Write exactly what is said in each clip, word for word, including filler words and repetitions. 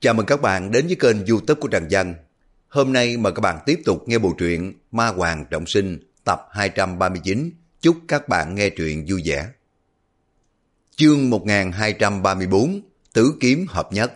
Chào mừng các bạn đến với kênh YouTube của Trần Văn. Hôm nay mời các bạn tiếp tục nghe bộ truyện Ma Hoàng Trọng Sinh tập hai trăm ba mươi chín. Chúc các bạn nghe truyện vui vẻ. Chương một nghìn hai trăm ba mươi tư, Tứ Kiếm Hợp Nhất.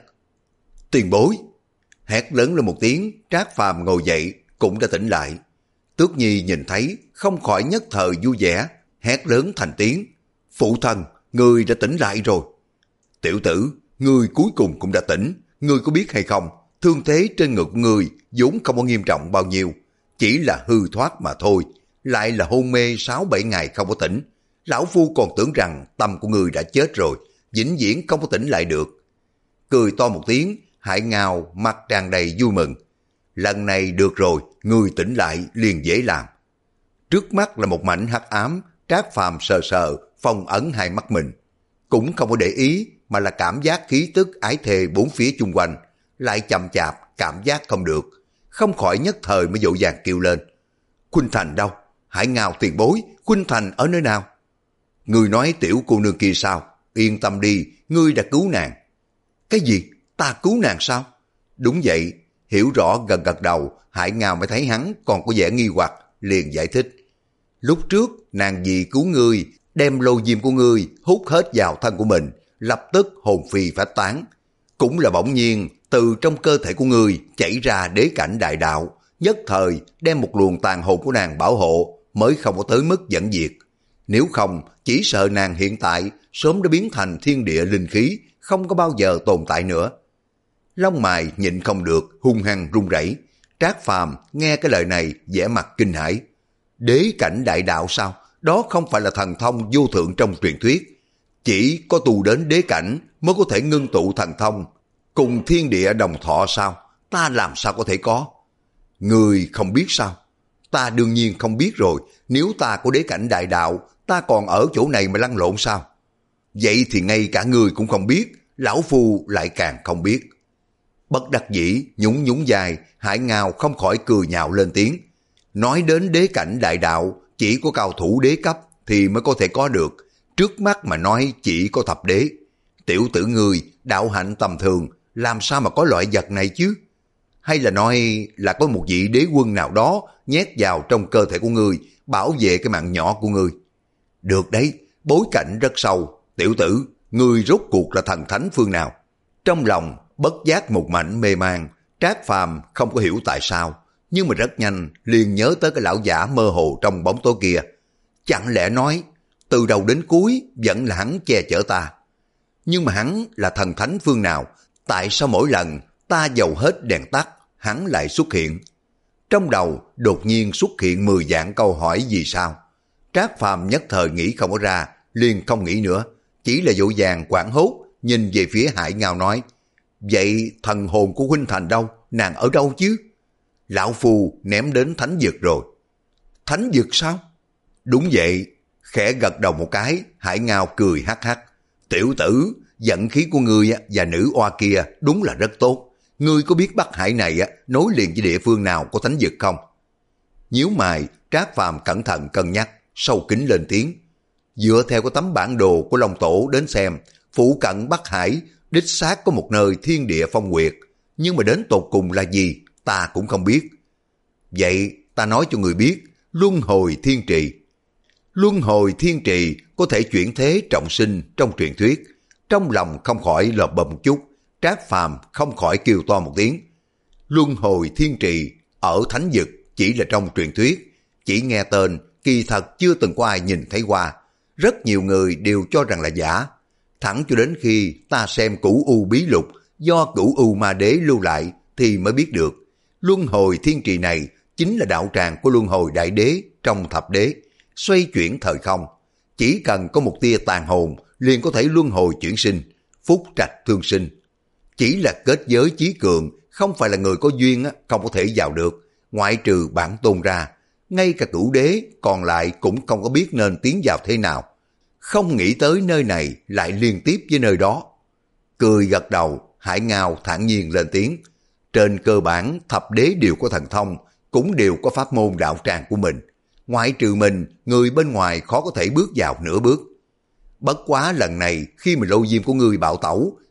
Tiền bối! Hét lớn lên một tiếng, Trác Phàm ngồi dậy, cũng đã tỉnh lại. Tước Nhi nhìn thấy, không khỏi nhất thời vui vẻ, hét lớn thành tiếng. Phụ thân, ngươi đã tỉnh lại rồi. Tiểu tử, ngươi cuối cùng cũng đã tỉnh. Ngươi có biết hay không, thương thế trên ngực ngươi vốn không có nghiêm trọng bao nhiêu, chỉ là hư thoát mà thôi, lại là hôn mê sáu bảy ngày không có tỉnh. Lão phu còn tưởng rằng tâm của ngươi đã chết rồi, vĩnh viễn không có tỉnh lại được. Cười to một tiếng, Hải Ngao mặt tràn đầy vui mừng. Lần này được rồi, ngươi tỉnh lại liền dễ làm. Trước mắt là một mảnh hắc ám, Trác Phàm sờ sờ, phong ấn hai mắt mình. Cũng không có để ý, mà là cảm giác khí tức ái thề bốn phía chung quanh, lại chậm chạp, cảm giác không được. Không khỏi nhất thời mới dội vàng kêu lên. Khuynh Thành đâu? Hải Ngao tiền bối, Khuynh Thành ở nơi nào? Ngươi nói tiểu cô nương kia sao? Yên tâm đi, ngươi đã cứu nàng. Cái gì? Ta cứu nàng sao? Đúng vậy. Hiểu rõ gật gật đầu, Hải Ngao mới thấy hắn còn có vẻ nghi hoặc, liền giải thích. Lúc trước, nàng vì cứu ngươi, đem lô diêm của ngươi hút hết vào thân của mình, lập tức hồn phi phách tán. Cũng là bỗng nhiên, từ trong cơ thể của ngươi chảy ra đế cảnh đại đạo, nhất thời đem một luồng tàn hồn của nàng bảo hộ, mới không có tới mức dẫn diệt. Nếu không, chỉ sợ nàng hiện tại sớm đã biến thành thiên địa linh khí, không có bao giờ tồn tại nữa. Lông mày nhịn không được, hung hăng run rẩy. Trác Phàm nghe cái lời này vẻ mặt kinh hãi. Đế cảnh đại đạo sao? Đó không phải là thần thông vô thượng trong truyền thuyết. Chỉ có tu đến đế cảnh mới có thể ngưng tụ thần thông. Cùng thiên địa đồng thọ sao? Ta làm sao có thể có? Người không biết sao? Ta đương nhiên không biết rồi. Nếu ta có đế cảnh đại đạo, ta còn ở chỗ này mà lăn lộn sao? Vậy thì ngay cả người cũng không biết, lão phu lại càng không biết. Bất đắc dĩ, nhún nhún dài, Hải Ngao không khỏi cười nhạo lên tiếng. Nói đến đế cảnh đại đạo, chỉ có cao thủ đế cấp thì mới có thể có được. Trước mắt mà nói chỉ có thập đế. Tiểu tử ngươi, đạo hạnh tầm thường, làm sao mà có loại vật này chứ? Hay là nói là có một vị đế quân nào đó nhét vào trong cơ thể của ngươi, bảo vệ cái mạng nhỏ của ngươi? Được đấy, bối cảnh rất sâu. Tiểu tử, ngươi rốt cuộc là thần thánh phương nào? Trong lòng, bất giác một mảnh mê man, Trác Phàm không có hiểu tại sao, nhưng mà rất nhanh liền nhớ tới cái lão giả mơ hồ trong bóng tối kia. Chẳng lẽ nói, từ đầu đến cuối vẫn là hắn che chở ta. Nhưng mà hắn là thần thánh phương nào? Tại sao mỗi lần ta dầu hết đèn tắt, hắn lại xuất hiện? Trong đầu đột nhiên xuất hiện mười vạn câu hỏi vì sao. Trác Phàm nhất thời nghĩ không có ra, liền không nghĩ nữa, chỉ là vội vàng quảng hốt, nhìn về phía Hải Ngao nói. Vậy thần hồn của Khuynh Thành đâu? Nàng ở đâu chứ? Lão phu ném đến thánh vực rồi. Thánh vực sao? Đúng vậy. Khẽ gật đầu một cái, Hải Ngao cười hắc hắc. Tiểu tử, vận khí của ngươi và nữ oa kia đúng là rất tốt. Ngươi có biết Bắc Hải này nối liền với địa phương nào có thánh vực không? Nhíu mày, Trác Phàm cẩn thận cân nhắc, sâu kín lên tiếng. Dựa theo cái tấm bản đồ của Long Tổ đến xem, phụ cận Bắc Hải đích xác có một nơi thiên địa phong nguyệt, nhưng mà đến tột cùng là gì ta cũng không biết. Vậy ta nói cho người biết, luân hồi thiên trì. Luân hồi thiên trì có thể chuyển thế trọng sinh trong truyền thuyết. Trong lòng không khỏi lợp bầm một chút, Trác Phàm không khỏi kêu to một tiếng. Luân hồi thiên trì ở thánh vực chỉ là trong truyền thuyết, chỉ nghe tên, kỳ thật chưa từng có ai nhìn thấy qua. Rất nhiều người đều cho rằng là giả. Thẳng cho đến khi ta xem Cửu U bí lục do Cửu U ma đế lưu lại thì mới biết được. Luân hồi thiên trì này chính là đạo tràng của luân hồi đại đế trong thập đế, xoay chuyển thời không. Chỉ cần có một tia tàn hồn liền có thể luân hồi chuyển sinh, phúc trạch thương sinh. Chỉ là kết giới chí cường, không phải là người có duyên không có thể vào được, ngoại trừ bản tôn ra. Ngay cả cửu đế còn lại cũng không có biết nên tiến vào thế nào. Không nghĩ tới nơi này lại liên tiếp với nơi đó. Cười gật đầu, Hải Ngao thản nhiên lên tiếng. Trên cơ bản thập đế đều có thần thông, cũng đều có pháp môn đạo tràng của mình. Ngoại trừ mình, người bên ngoài khó có thể bước vào nửa bước. Bất quá lần này khi mà lô diêm của ngươi bạo tẩu,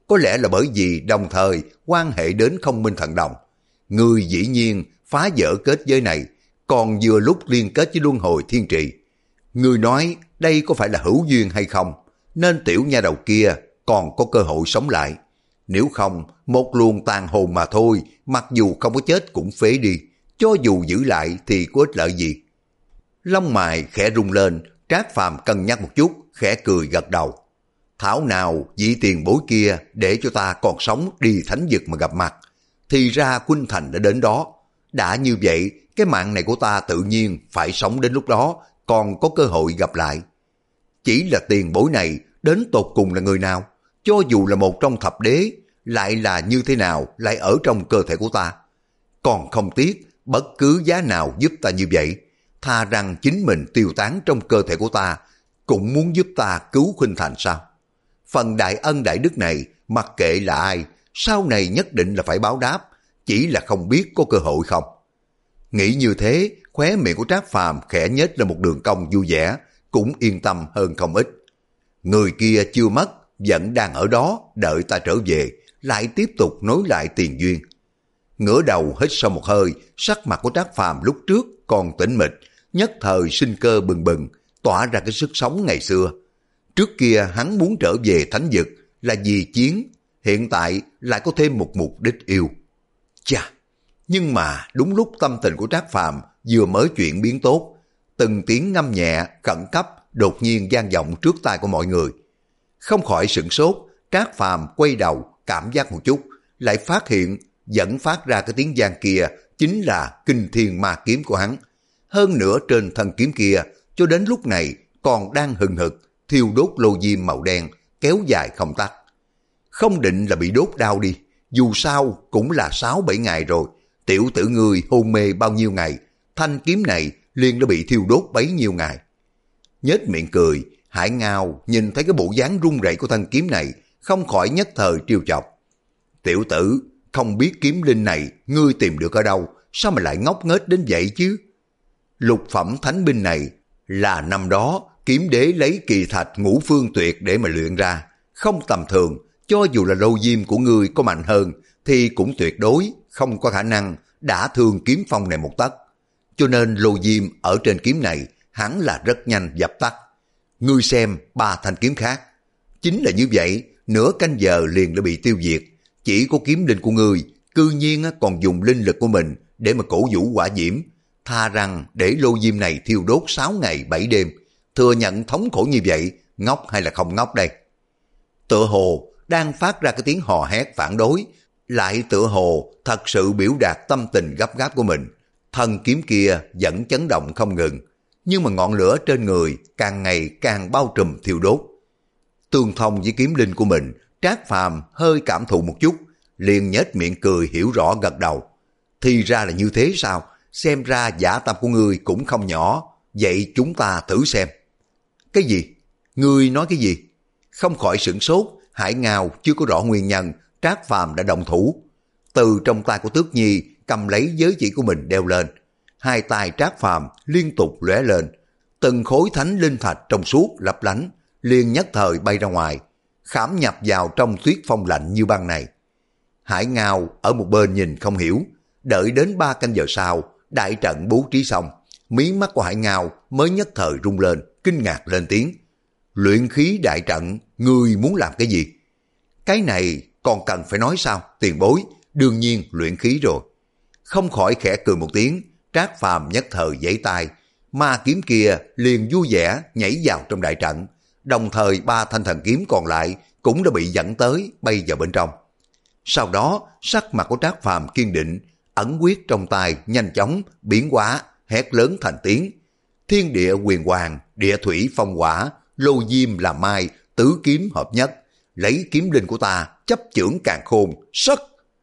có lẽ là bởi vì đồng thời quan hệ đến không minh thần đồng. Ngươi dĩ nhiên phá vỡ kết giới này, còn vừa lúc liên kết với luân hồi thiên trì. Ngươi nói đây có phải là hữu duyên hay không, nên tiểu nha đầu kia còn có cơ hội sống lại. Nếu không, một luồng tàn hồn mà thôi, mặc dù không có chết cũng phế đi, cho dù giữ lại thì có ích lợi gì. Lông mày khẽ rung lên, Trác Phàm cân nhắc một chút, khẽ cười gật đầu. Thảo nào vị tiền bối kia để cho ta còn sống đi thánh vực mà gặp mặt. Thì ra Khuynh Thành đã đến đó. Đã như vậy, cái mạng này của ta tự nhiên phải sống đến lúc đó, còn có cơ hội gặp lại. Chỉ là tiền bối này đến tột cùng là người nào? Cho dù là một trong thập đế, lại là như thế nào lại ở trong cơ thể của ta? Còn không tiếc bất cứ giá nào giúp ta như vậy, tha rằng chính mình tiêu tán trong cơ thể của ta, cũng muốn giúp ta cứu Khuynh Thành sao? Phần đại ân đại đức này, mặc kệ là ai, sau này nhất định là phải báo đáp, chỉ là không biết có cơ hội không. Nghĩ như thế, khóe miệng của Trác Phàm khẽ nhếch lên một đường cong vui vẻ, cũng yên tâm hơn không ít. Người kia chưa mất, vẫn đang ở đó, đợi ta trở về, lại tiếp tục nối lại tiền duyên. Ngửa đầu hít sâu một hơi, sắc mặt của Trác Phàm lúc trước còn tĩnh mịch, nhất thời sinh cơ bừng bừng, tỏa ra cái sức sống ngày xưa. Trước kia hắn muốn trở về thánh vực là vì chiến, hiện tại lại có thêm một mục đích yêu. Chà, nhưng mà đúng lúc tâm tình của Trác Phàm vừa mới chuyển biến tốt, từng tiếng ngâm nhẹ, khẩn cấp đột nhiên vang vọng trước tai của mọi người. Không khỏi sửng sốt, Trác Phàm quay đầu cảm giác một chút, lại phát hiện dẫn phát ra cái tiếng vang kia chính là Kinh Thiên Ma kiếm của hắn. Hơn nữa trên thân kiếm kia cho đến lúc này còn đang hừng hực thiêu đốt lô diêm màu đen kéo dài không tắt. Không định là bị đốt đau đi, dù sao cũng là sáu bảy ngày rồi, tiểu tử ngươi hôn mê bao nhiêu ngày, thanh kiếm này liền đã bị thiêu đốt bấy nhiêu ngày. Nhếch miệng cười, Hải Ngao nhìn thấy cái bộ dáng run rẩy của thanh kiếm này, không khỏi nhất thời trêu chọc. Tiểu tử, không biết kiếm linh này ngươi tìm được ở đâu, sao mà lại ngốc nghếch đến vậy chứ? Lục phẩm thánh binh này là năm đó kiếm đế lấy kỳ thạch ngũ phương tuyệt để mà luyện ra, không tầm thường, cho dù là lô diêm của ngươi có mạnh hơn thì cũng tuyệt đối không có khả năng đã thương kiếm phong này một tấc. Cho nên lô diêm ở trên kiếm này hẳn là rất nhanh dập tắt. Ngươi xem ba thanh kiếm khác, chính là như vậy, nửa canh giờ liền đã bị tiêu diệt. Chỉ có kiếm linh của ngươi cư nhiên còn dùng linh lực của mình để mà cổ vũ hỏa diễm, tha rằng để lô diêm này thiêu đốt sáu ngày bảy đêm, thừa nhận thống khổ như vậy, ngốc hay là không ngốc đây? Tựa hồ đang phát ra cái tiếng hò hét phản đối, lại tựa hồ thật sự biểu đạt tâm tình gấp gáp của mình. Thân kiếm kia vẫn chấn động không ngừng, nhưng mà ngọn lửa trên người càng ngày càng bao trùm thiêu đốt. Tương thông với kiếm linh của mình, Trác Phàm hơi cảm thụ một chút, liền nhếch miệng cười hiểu rõ gật đầu. Thì ra là như thế sao? Xem ra giả tâm của ngươi cũng không nhỏ, vậy chúng ta thử xem. Cái gì? Ngươi nói cái gì? Không khỏi sửng sốt, Hải Ngao chưa có rõ nguyên nhân, Trác Phàm đã động thủ. Từ trong tay của Tước Nhi cầm lấy giới chỉ của mình đeo lên. Hai tay Trác Phàm liên tục lóe lên, từng khối thánh linh thạch trong suốt lấp lánh, liền nhất thời bay ra ngoài, khảm nhập vào trong tuyết phong lạnh như băng này. Hải Ngao ở một bên nhìn không hiểu, đợi đến ba canh giờ sau, đại trận bố trí xong, mí mắt của Hải Ngao mới nhất thời rung lên, kinh ngạc lên tiếng. Luyện khí đại trận, ngươi muốn làm cái gì? Cái này còn cần phải nói sao, tiền bối, đương nhiên luyện khí rồi. Không khỏi khẽ cười một tiếng, Trác Phàm nhất thời giãy tay, ma kiếm kia liền vui vẻ nhảy vào trong đại trận, đồng thời ba thanh thần kiếm còn lại cũng đã bị dẫn tới bay vào bên trong. Sau đó, sắc mặt của Trác Phàm kiên định, ẩn quyết trong tay nhanh chóng biến hóa, hét lớn thành tiếng. Thiên địa huyền hoàng, địa thủy phong hỏa, lô diêm làm mai, tứ kiếm hợp nhất, lấy kiếm linh của ta chấp chưởng càn khôn, sất.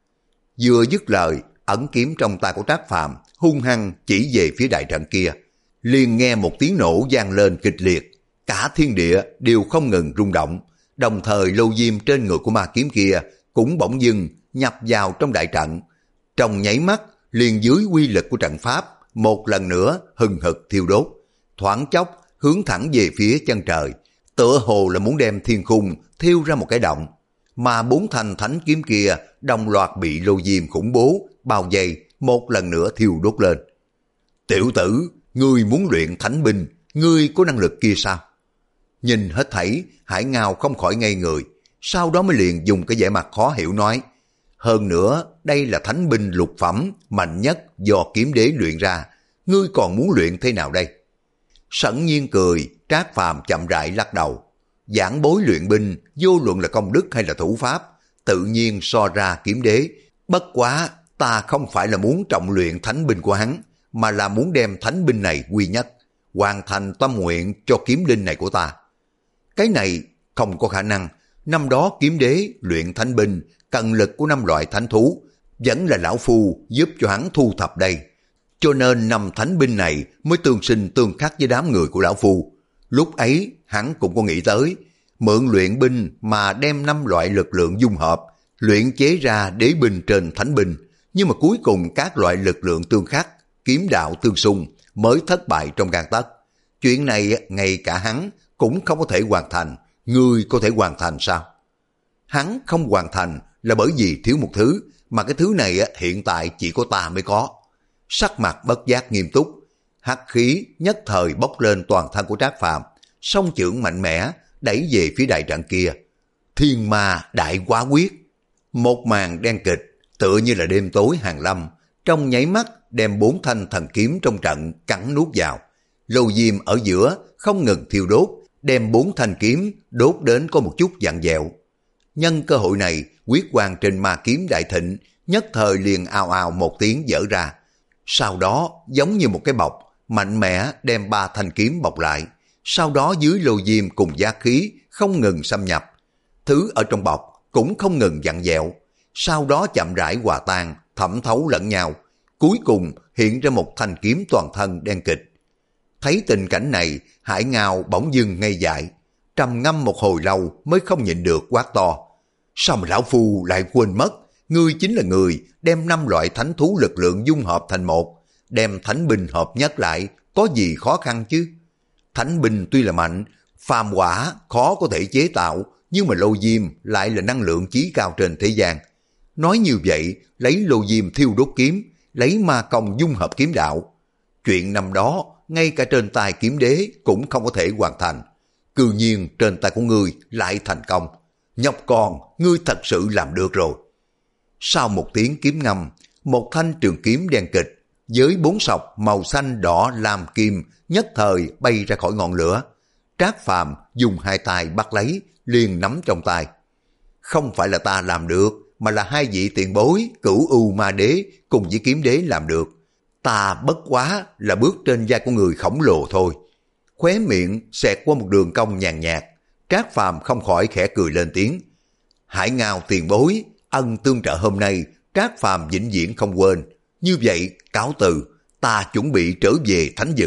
Vừa dứt lời, ẩn kiếm trong tay của Trác Phàm hung hăng chỉ về phía đại trận kia, liền nghe một tiếng nổ vang lên kịch liệt, cả thiên địa đều không ngừng rung động, đồng thời lô diêm trên người của ma kiếm kia cũng bỗng dưng nhập vào trong đại trận. Trong nháy mắt, liền dưới quy lực của trận pháp, một lần nữa hừng hực thiêu đốt, thoáng chốc hướng thẳng về phía chân trời, tựa hồ là muốn đem thiên khung thiêu ra một cái động. mà bốn thanh thánh kiếm kia đồng loạt bị lô diêm khủng bố bao vây một lần nữa thiêu đốt lên. Tiểu tử, ngươi muốn luyện thánh binh, ngươi có năng lực kia sao? Nhìn hết thảy, Hải Ngao không khỏi ngây người, sau đó mới liền dùng cái vẻ mặt khó hiểu nói, hơn nữa đây là thánh binh lục phẩm mạnh nhất do kiếm đế luyện ra, ngươi còn muốn luyện thế nào đây? Sẩn Nhiên cười, Trác Phàm chậm rãi lắc đầu, giảng bối luyện binh vô luận là công đức hay là thủ pháp, tự nhiên so ra kiếm đế, bất quá ta không phải là muốn trọng luyện thánh binh của hắn, mà là muốn đem thánh binh này quy nhất, hoàn thành tâm nguyện cho kiếm linh này của ta. Cái này không có khả năng, năm đó kiếm đế luyện thánh binh, cần lực của năm loại thánh thú, vẫn là lão phu giúp cho hắn thu thập đây. Cho nên năm thánh binh này mới tương sinh tương khắc với đám người của lão phu. Lúc ấy hắn cũng có nghĩ tới, mượn luyện binh mà đem năm loại lực lượng dung hợp, luyện chế ra đế binh trên thánh binh, nhưng mà cuối cùng các loại lực lượng tương khắc, kiếm đạo tương xung mới thất bại trong gang tấc. Chuyện này ngay cả hắn cũng không có thể hoàn thành, ngươi có thể hoàn thành sao? Hắn không hoàn thành là bởi vì thiếu một thứ, mà cái thứ này hiện tại chỉ có ta mới có. Sắc mặt bất giác nghiêm túc, hắc khí nhất thời bốc lên toàn thân của Trác Phàm, song chưởng mạnh mẽ đẩy về phía đại trận kia. Thiên ma đại quá quyết, một màn đen kịch tựa như là đêm tối hàng lâm, trong nháy mắt đem bốn thanh thần kiếm trong trận cắn nuốt vào. Lô diêm ở giữa không ngừng thiêu đốt, đem bốn thanh kiếm đốt đến có một chút vặn vẹo. Nhân cơ hội này, quyết quang trên ma kiếm đại thịnh nhất thời liền ào ào một tiếng vỡ ra, sau đó giống như một cái bọc mạnh mẽ đem ba thanh kiếm bọc lại, sau đó dưới lô diêm cùng giá khí không ngừng xâm nhập, thứ ở trong bọc cũng không ngừng vặn vẹo, sau đó chậm rãi hòa tan thẩm thấu lẫn nhau, cuối cùng hiện ra một thanh kiếm toàn thân đen kịch. Thấy tình cảnh này, Hải Ngao bỗng dưng ngây dại, trầm ngâm một hồi lâu mới không nhịn được quát to, sao mà lão phu lại quên mất, ngươi chính là người đem năm loại thánh thú lực lượng dung hợp thành một, đem thánh binh hợp nhất lại, có gì khó khăn chứ? Thánh binh tuy là mạnh, phàm quả khó có thể chế tạo, nhưng mà lô diêm lại là năng lượng chí cao trên thế gian. Nói như vậy, lấy lô diêm thiêu đốt kiếm, lấy ma công dung hợp kiếm đạo. Chuyện năm đó, ngay cả trên tay kiếm đế cũng không có thể hoàn thành. Cư nhiên trên tay của ngươi lại thành công. Nhóc con, ngươi thật sự làm được rồi. Sau một tiếng kiếm ngâm, một thanh trường kiếm đen kịch, với bốn sọc màu xanh đỏ lam kim, nhất thời bay ra khỏi ngọn lửa. Trác Phàm dùng hai tay bắt lấy, liền nắm trong tay. Không phải là ta làm được, mà là hai vị tiền bối, Cửu U Ma Đế cùng với kiếm đế làm được. Ta bất quá là bước trên vai của người khổng lồ thôi. Khóe miệng xẹt qua một đường cong nhàn nhạt, Trác Phàm không khỏi khẽ cười lên tiếng. Hải Ngao tiền bối, ân tương trợ hôm nay, Trác Phàm vĩnh viễn không quên. Như vậy, cáo từ, ta chuẩn bị trở về thánh vực.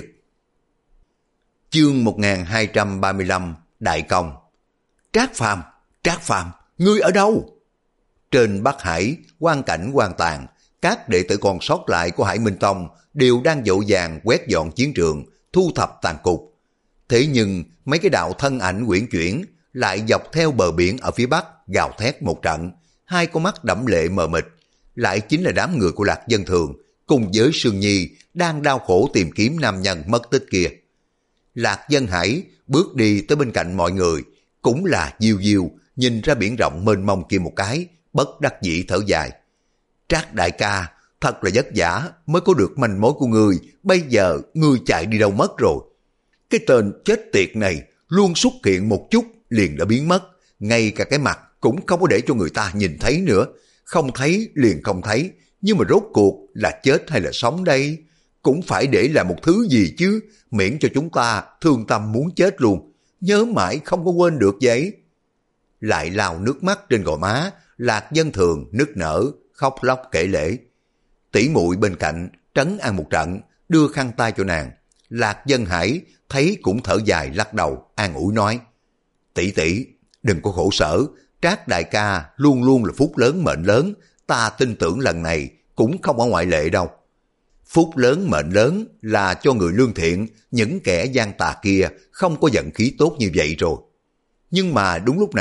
Chương một nghìn hai trăm ba mươi lăm, Đại Công. Trác Phàm, Trác Phàm, ngươi ở đâu? Trên Bắc Hải, quang cảnh quang tàn, các đệ tử còn sót lại của Hải Minh Tông đều đang vội vàng quét dọn chiến trường, thu thập tàn cục. Thế nhưng mấy cái đạo thân ảnh uyển chuyển lại dọc theo bờ biển ở phía bắc gào thét một trận, hai con mắt đẫm lệ mờ mịt, lại chính là đám người của Lạc Dân Thường cùng với Sương Nhi đang đau khổ tìm kiếm nam nhân mất tích kia. Lạc Dân Hải bước đi tới bên cạnh mọi người, cũng là diêu diêu nhìn ra biển rộng mênh mông kia một cái, bất đắc dĩ thở dài. Trác đại ca, thật là vất vả mới có được manh mối của ngươi, bây giờ ngươi chạy đi đâu mất rồi? Cái tên chết tiệt này luôn xuất hiện một chút liền đã biến mất, ngay cả cái mặt cũng không có để cho người ta nhìn thấy nữa, không thấy liền không thấy, nhưng mà rốt cuộc là chết hay là sống đây? Cũng phải để lại một thứ gì chứ, miễn cho chúng ta thương tâm muốn chết luôn, nhớ mãi không có quên được vậy. Lại lau nước mắt trên gò má, Lạc Dân Thường nức nở, khóc lóc kể lể. Tỷ muội bên cạnh trấn an một trận, đưa khăn tay cho nàng. Lạc Dân Hải thấy cũng thở dài lắc đầu, an ủi nói, tỷ tỷ đừng có khổ sở, Trác đại ca luôn luôn là phúc lớn mệnh lớn, ta tin tưởng lần này cũng không có ngoại lệ đâu. Phúc lớn mệnh lớn là cho người lương thiện, những kẻ gian tà kia không có vận khí tốt như vậy rồi. Nhưng mà đúng lúc này,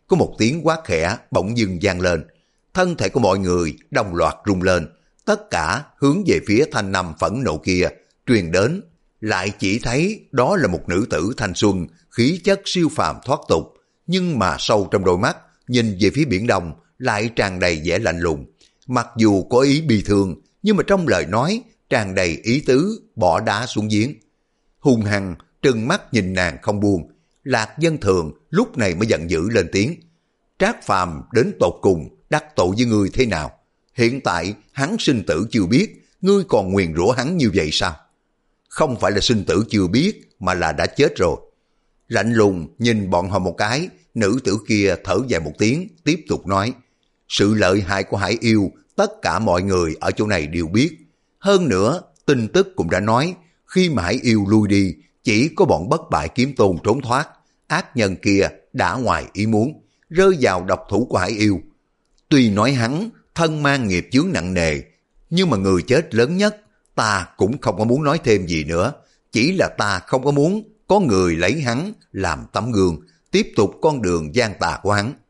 có một tiếng quát khẽ bỗng dưng vang lên. Thân thể của mọi người đồng loạt rung lên, tất cả hướng về phía thanh năm phẫn nộ kia truyền đến, lại chỉ thấy đó là một nữ tử thanh xuân, khí chất siêu phàm thoát tục, nhưng mà sâu trong đôi mắt nhìn về phía biển đông lại tràn đầy vẻ lạnh lùng. Mặc dù có ý bi thương, nhưng mà trong lời nói tràn đầy ý tứ bỏ đá xuống giếng. Hung hăng trừng mắt nhìn nàng không buông. Lạc Dân Thường lúc này mới giận dữ lên tiếng. Trác Phàm đến tột cùng đắc tội với ngươi thế nào? Hiện tại hắn sinh tử chưa biết, ngươi còn nguyền rủa hắn như vậy sao? Không phải là sinh tử chưa biết, mà là đã chết rồi. Lạnh lùng nhìn bọn họ một cái, nữ tử kia thở dài một tiếng, tiếp tục nói. Sự lợi hại của Hải Yêu, tất cả mọi người ở chỗ này đều biết. Hơn nữa, tin tức cũng đã nói, khi mà Hải Yêu lui đi, chỉ có bọn bất bại kiếm tôn trốn thoát. Ác nhân kia đã ngoài ý muốn, rơi vào độc thủ của Hải Yêu. Tuy nói hắn thân mang nghiệp chướng nặng nề, nhưng mà người chết lớn nhất, ta cũng không có muốn nói thêm gì nữa. Chỉ là ta không có muốn có người lấy hắn làm tấm gương, tiếp tục con đường gian tà của hắn.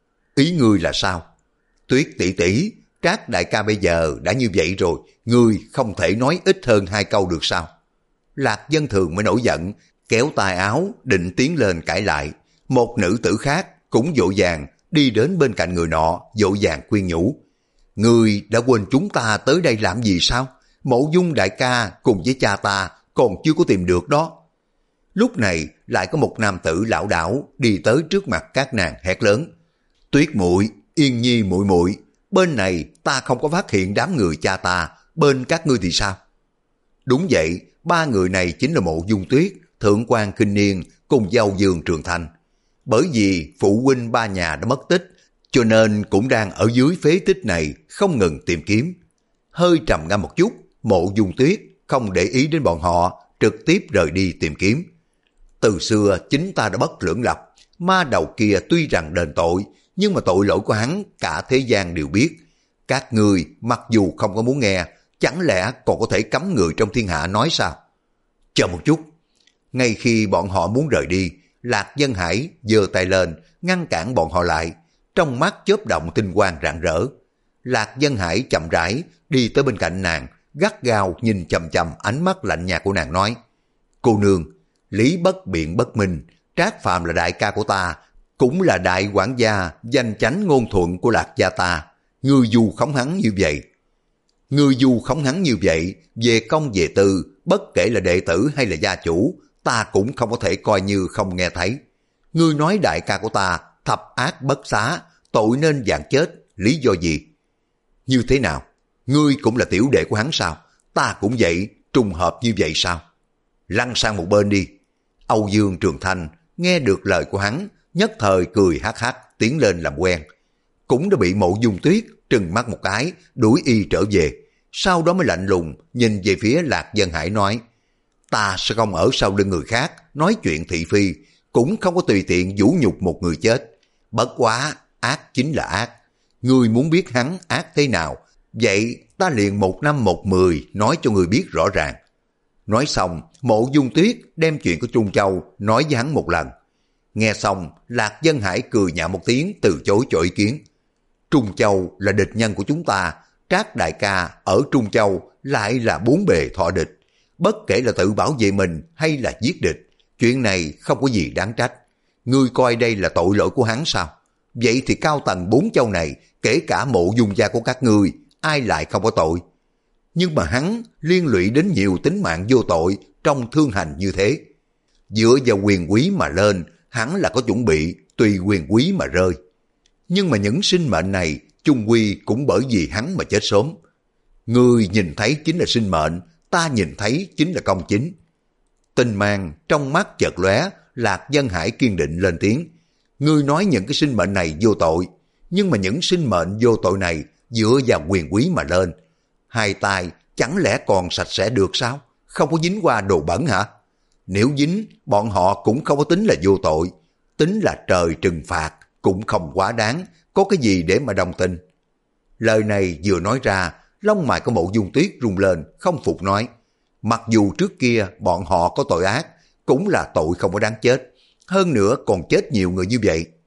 Ý ngươi là sao? Tuyết tỷ tỷ, Trác đại ca bây giờ đã như vậy rồi, ngươi không thể nói ít hơn hai câu được sao? Lạc Dân Thường mới nổi giận, kéo tay áo định tiến lên cãi lại. Một nữ tử khác cũng vội vàng đi đến bên cạnh người nọ, vội vàng khuyên nhủ. Ngươi đã quên chúng ta tới đây làm gì sao? Mộ Dung đại ca cùng với cha ta còn chưa có tìm được đó. Lúc này lại có một nam tử lão đảo đi tới trước mặt các nàng hét lớn. Tuyết muội, Yên Nhi muội muội, bên này ta không có phát hiện đám người cha ta, bên các ngươi thì sao? Đúng vậy, ba người này chính là Mộ Dung Tuyết, Thượng quan Kinh Niên cùng Dâu Dương Trường Thanh. Bởi vì phụ huynh ba nhà đã mất tích, cho nên cũng đang ở dưới phế tích này không ngừng tìm kiếm. Hơi trầm ngâm một chút, Mộ Dung Tuyết không để ý đến bọn họ, trực tiếp rời đi tìm kiếm. Từ xưa chính ta đã bất lưỡng lập, ma đầu kia tuy rằng đền tội, nhưng mà tội lỗi của hắn cả thế gian đều biết. Các người mặc dù không có muốn nghe, chẳng lẽ còn có thể cấm người trong thiên hạ nói sao? Chờ một chút. Ngay khi bọn họ muốn rời đi, Lạc Dân Hải giơ tay lên ngăn cản bọn họ lại, trong mắt chớp động tinh quang rạng rỡ. Lạc Dân Hải chậm rãi đi tới bên cạnh nàng, gắt gao nhìn chằm chằm ánh mắt lạnh nhạt của nàng nói. Cô nương, lý bất biện bất minh, Trác Phàm là đại ca của ta, cũng là đại quản gia danh chánh ngôn thuận của Lạc gia ta. Ngươi dù khống hắn như vậy, ngươi dù khống hắn như vậy, về công về tư, bất kể là đệ tử hay là gia chủ, ta cũng không có thể coi như không nghe thấy. Ngươi nói đại ca của ta thập ác bất xá, tội nên vạn chết, lý do gì? Như thế nào? Ngươi cũng là tiểu đệ của hắn sao? Ta cũng vậy, trùng hợp như vậy sao? Lăn sang một bên đi. Âu Dương Trường Thanh nghe được lời của hắn, nhất thời cười hắc hắc tiến lên làm quen. Cũng đã bị Mộ Dung Tuyết trừng mắt một cái, đuổi y trở về. Sau đó mới lạnh lùng nhìn về phía Lạc Dân Hải nói. Ta sẽ không ở sau lưng người khác nói chuyện thị phi, cũng không có tùy tiện vũ nhục một người chết. Bất quá ác chính là ác, ngươi muốn biết hắn ác thế nào, vậy ta liền một năm một mười nói cho ngươi biết rõ ràng. Nói xong, Mộ Dung Tuyết đem chuyện của Trung Châu nói với hắn một lần. Nghe xong, Lạc Dân Hải cười nhạo một tiếng từ chối cho ý kiến. Trung Châu là địch nhân của chúng ta, Trác đại ca ở Trung Châu lại là bốn bề thọ địch. Bất kể là tự bảo vệ mình hay là giết địch, chuyện này không có gì đáng trách. Ngươi coi đây là tội lỗi của hắn sao? Vậy thì cao tầng bốn châu này, kể cả Mộ Dung gia của các ngươi, ai lại không có tội? Nhưng mà hắn liên lụy đến nhiều tính mạng vô tội trong thương hành như thế. Dựa vào quyền quý mà lên, hắn là có chuẩn bị tùy quyền quý mà rơi. Nhưng mà những sinh mệnh này chung quy cũng bởi vì hắn mà chết sớm. Ngươi nhìn thấy chính là sinh mệnh, ta nhìn thấy chính là công chính. Tinh mang trong mắt chợt lóe, Lạc Dân Hải kiên định lên tiếng. Ngươi nói những cái sinh mệnh này vô tội, nhưng mà những sinh mệnh vô tội này dựa vào quyền quý mà lên. Hai tay chẳng lẽ còn sạch sẽ được sao? Không có dính qua đồ bẩn hả? Nếu dính, bọn họ cũng không có tính là vô tội. Tính là trời trừng phạt, cũng không quá đáng, có cái gì để mà đồng tình. Lời này vừa nói ra, lông mày của Mộ Dung Tuyết rung lên, không phục nói. Mặc dù trước kia bọn họ có tội ác, cũng là tội không có đáng chết. Hơn nữa còn chết nhiều người như vậy.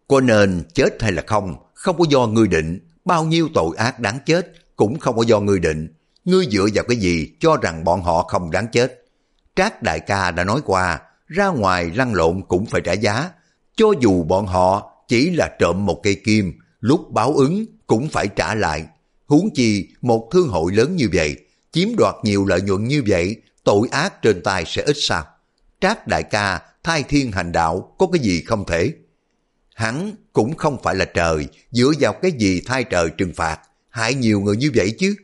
Có nên chết hay là không, không có do ngươi định, bao nhiêu tội ác đáng chết cũng không có do ngươi định. Ngươi dựa vào cái gì cho rằng bọn họ không đáng chết? Trác đại ca đã nói qua, ra ngoài lăn lộn cũng phải trả giá. Cho dù bọn họ chỉ là trộm một cây kim, lúc báo ứng cũng phải trả lại. Huống chi một thương hội lớn như vậy, chiếm đoạt nhiều lợi nhuận như vậy, tội ác trên tay sẽ ít sao? Trác đại ca thay thiên hành đạo có cái gì không thể? Hắn cũng không phải là trời, dựa vào cái gì thay trời trừng phạt, hại nhiều người như vậy chứ?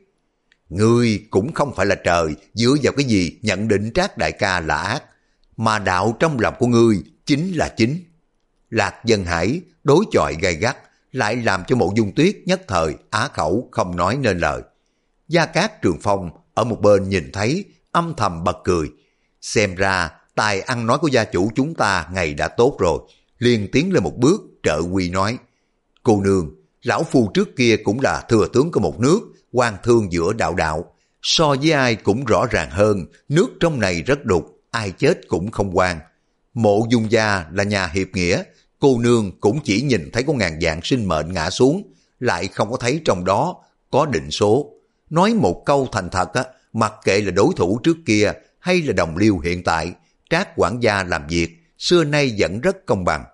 Ngươi cũng không phải là trời, dựa vào cái gì nhận định Trác đại ca là ác, mà đạo trong lòng của ngươi chính là chính. Lạc Dân Hải đối chọi gay gắt, lại làm cho Mộ Dung Tuyết nhất thời á khẩu không nói nên lời. Gia Cát Trường Phong ở một bên nhìn thấy, âm thầm bật cười. Xem ra tài ăn nói của gia chủ chúng ta ngày đã tốt rồi. Liền tiến lên một bước trợ quy nói: cô nương, lão phu trước kia cũng là thừa tướng của một nước, quan thương giữa đạo đạo, so với ai cũng rõ ràng hơn, nước trong này rất đục, ai chết cũng không quan. Mộ Dung gia là nhà hiệp nghĩa, cô nương cũng chỉ nhìn thấy có ngàn vạn sinh mệnh ngã xuống, lại không có thấy trong đó có định số. Nói một câu thành thật á, mặc kệ là đối thủ trước kia hay là đồng liêu hiện tại, Trác quản gia làm việc xưa nay vẫn rất công bằng.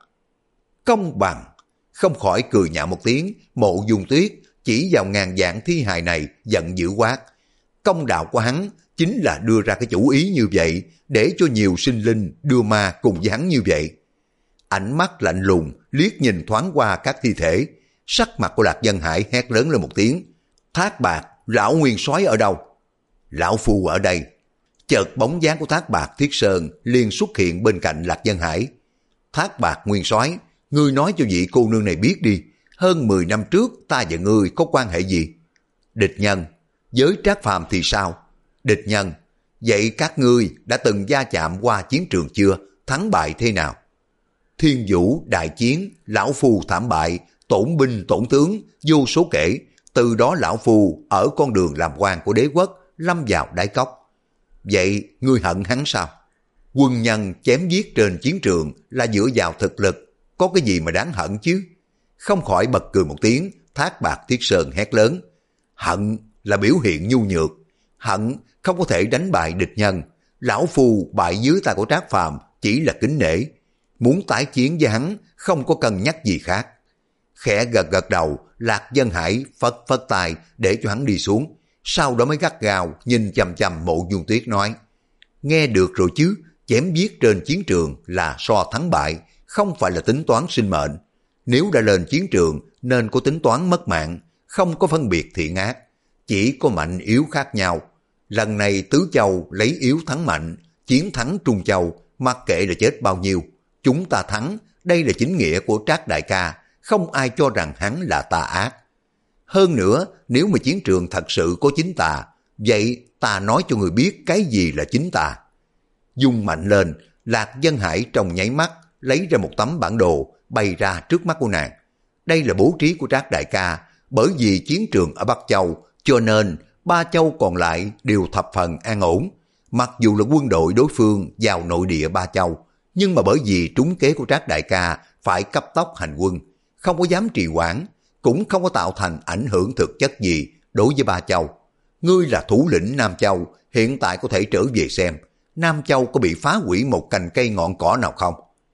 Công bằng? Không khỏi cười nhạo một tiếng, Mộ Dung Tuyết chỉ vào ngàn vạn thi hài này giận dữ quát. Công đạo của hắn chính là đưa ra cái chủ ý như vậy, để cho nhiều sinh linh đưa ma cùng với hắn như vậy. Ánh mắt lạnh lùng liếc nhìn thoáng qua các thi thể, sắc mặt của Lạc Dân Hải hét lớn lên một tiếng: Thác Bạc, lão nguyên soái ở đâu? Lão phu ở đây. Chợt bóng dáng của Thác Bạc Thiết Sơn liền xuất hiện bên cạnh Lạc Dân Hải. Thác Bạc nguyên soái, ngươi nói cho vị cô nương này biết đi, hơn mười năm trước ta và ngươi có quan hệ gì? Địch nhân, với Trác Phàm thì sao? Địch nhân, vậy các ngươi đã từng va chạm qua chiến trường chưa? Thắng bại thế nào? Thiên Vũ đại chiến, lão phu thảm bại, tổn binh tổn tướng, vô số kể. Từ đó lão phu ở con đường làm quan của đế quốc lâm vào đáy cốc. Vậy ngươi hận hắn sao? Quân nhân chém giết trên chiến trường là dựa vào thực lực, có cái gì mà đáng hận chứ? Không khỏi bật cười một tiếng, Thác Bạc Thiết Sơn hét lớn: hận là biểu hiện nhu nhược, hận không có thể đánh bại địch nhân. Lão phu bại dưới tay của Trác Phàm chỉ là kính nể, muốn tái chiến với hắn không có cân nhắc gì khác. Khẽ gật gật đầu, Lạc Dân Hải phất phất tay để cho hắn đi xuống, sau đó mới gắt gao nhìn chằm chằm Mộ Dung Tuyết nói: nghe được rồi chứ, chém giết trên chiến trường là so thắng bại, không phải là tính toán sinh mệnh. Nếu đã lên chiến trường nên có tính toán mất mạng, không có phân biệt thiện ác, chỉ có mạnh yếu khác nhau. Lần này Tứ Châu lấy yếu thắng mạnh, chiến thắng Trung Châu, mặc kệ là chết bao nhiêu, chúng ta thắng, đây là chính nghĩa của Trác đại ca, không ai cho rằng hắn là tà ác. Hơn nữa, nếu mà chiến trường thật sự có chính tà, vậy ta nói cho người biết cái gì là chính tà. Dung mạnh lên, Lạc Dân Hải trong nháy mắt lấy ra một tấm bản đồ bày ra trước mắt của nàng. Đây là bố trí của Trác đại ca, bởi vì chiến trường ở Bắc Châu, cho nên ba châu còn lại đều thập phần an ổn. Mặc dù là quân đội đối phương vào nội địa ba châu, nhưng mà bởi vì trúng kế của Trác đại ca phải cấp tốc hành quân, không có dám trì hoãn, cũng không có tạo thành ảnh hưởng thực chất gì đối với ba châu. Ngươi là thủ lĩnh Nam Châu, hiện tại có thể trở về xem Nam Châu có bị phá hủy một cành cây ngọn cỏ nào không?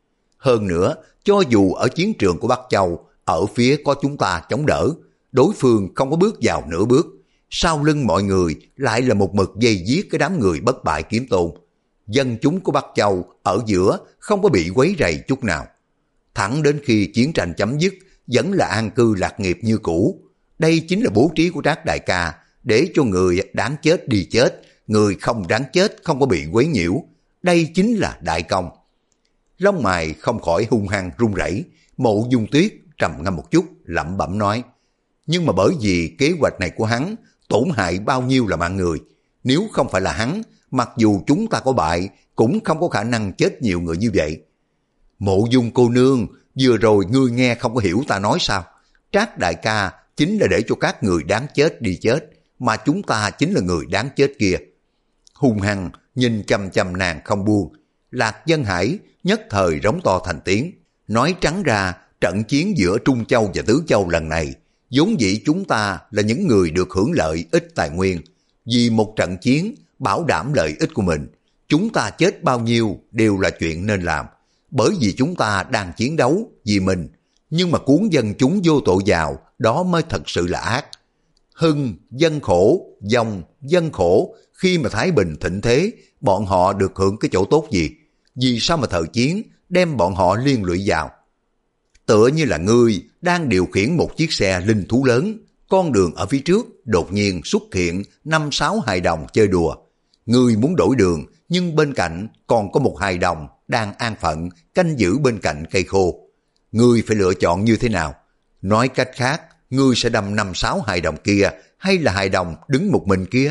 Hơn nữa, cho dù ở chiến trường của Bắc Châu, ở phía có chúng ta chống đỡ, đối phương không có bước vào nửa bước, sau lưng mọi người lại là một mực dây giết cái đám người bất bại kiếm tôn. Dân chúng của Bắc Châu ở giữa không có bị quấy rầy chút nào. Thẳng đến khi chiến tranh chấm dứt, vẫn là an cư lạc nghiệp như cũ. Đây chính là bố trí của Trác đại ca, để cho người đáng chết đi chết, người không đáng chết không có bị quấy nhiễu. Đây chính là đại công. Lông mày không khỏi hung hăng run rẩy. Mộ Dung Tuyết trầm ngâm một chút, lẩm bẩm nói: nhưng mà bởi vì kế hoạch này của hắn tổn hại bao nhiêu là mạng người, nếu không phải là hắn, mặc dù chúng ta có bại cũng không có khả năng chết nhiều người như vậy. Mộ Dung cô nương, vừa rồi ngươi nghe không có hiểu ta nói sao? Trác đại ca chính là để cho các người đáng chết đi chết, mà chúng ta chính là người đáng chết kia. Hung hăng nhìn chằm chằm nàng không buông, Lạc Dân Hải nhất thời rống to thành tiếng, nói trắng ra trận chiến giữa Trung Châu và Tứ Châu lần này, vốn dĩ chúng ta là những người được hưởng lợi ích tài nguyên. Vì một trận chiến bảo đảm lợi ích của mình, chúng ta chết bao nhiêu đều là chuyện nên làm. Bởi vì chúng ta đang chiến đấu vì mình, nhưng mà cuốn dân chúng vô tội vào, đó mới thật sự là ác. Hưng, dân khổ, dòng, dân khổ, khi mà Thái Bình thịnh thế, bọn họ được hưởng cái chỗ tốt gì? Vì sao mà thời chiến đem bọn họ liên lụy vào? Tựa như là ngươi đang điều khiển một chiếc xe linh thú lớn, con đường ở phía trước đột nhiên xuất hiện năm sáu hài đồng chơi đùa. Ngươi muốn đổi đường, nhưng bên cạnh còn có một hài đồng đang an phận canh giữ bên cạnh cây khô. Ngươi phải lựa chọn như thế nào? Nói cách khác, ngươi sẽ đâm năm sáu hài đồng kia hay là hài đồng đứng một mình kia?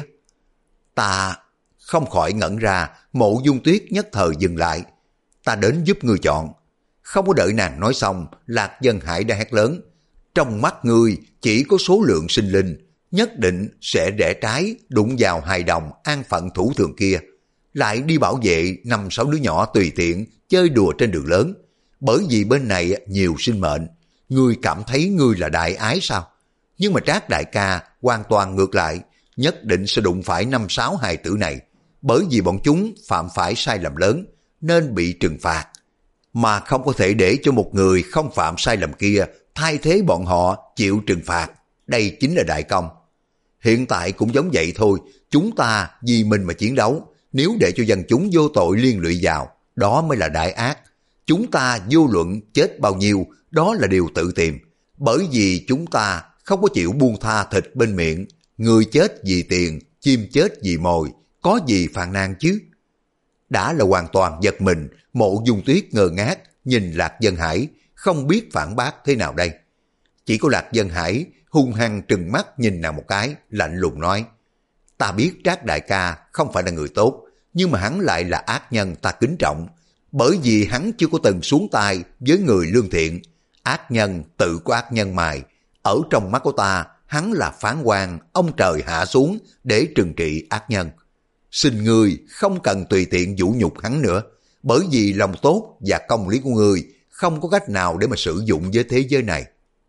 Ta không khỏi ngẩn ra, Mộ Dung Tuyết nhất thời dừng lại. Ta đến giúp ngươi chọn. Không có đợi nàng nói xong, Lạc Dân Hải đã hét lớn. Trong mắt ngươi chỉ có số lượng sinh linh, nhất định sẽ rẽ trái đụng vào hài đồng an phận thủ thường kia, lại đi bảo vệ năm sáu đứa nhỏ tùy tiện chơi đùa trên đường lớn. Bởi vì bên này nhiều sinh mệnh, ngươi cảm thấy ngươi là đại ái sao? Nhưng mà Trác đại ca hoàn toàn ngược lại, nhất định sẽ đụng phải năm sáu hài tử này, bởi vì bọn chúng phạm phải sai lầm lớn nên bị trừng phạt, mà không có thể để cho một người không phạm sai lầm kia thay thế bọn họ chịu trừng phạt. Đây chính là đại công. Hiện tại cũng giống vậy thôi, chúng ta vì mình mà chiến đấu, nếu để cho dân chúng vô tội liên lụy vào, đó mới là đại ác. Chúng ta vô luận chết bao nhiêu, đó là điều tự tìm, bởi vì chúng ta không có chịu buông tha thịt bên miệng. Người chết vì tiền, chim chết vì mồi, có gì phàn nàn chứ? Đã là hoàn toàn giật mình, Mộ Dung Tuyết ngơ ngác nhìn Lạc Dân Hải, không biết phản bác thế nào đây. Chỉ có Lạc Dân Hải hung hăng trừng mắt nhìn nàng một cái, lạnh lùng nói: ta biết Trác đại ca không phải là người tốt, nhưng mà hắn lại là ác nhân ta kính trọng, bởi vì hắn chưa có từng xuống tay với người lương thiện. Ác nhân tự có ác nhân mài, ở trong mắt của ta, hắn là phán quan ông trời hạ xuống để trừng trị ác nhân. Xin ngươi không cần tùy tiện vũ nhục hắn nữa, bởi vì lòng tốt và công lý của ngươi không có cách nào để mà sử dụng với thế giới này.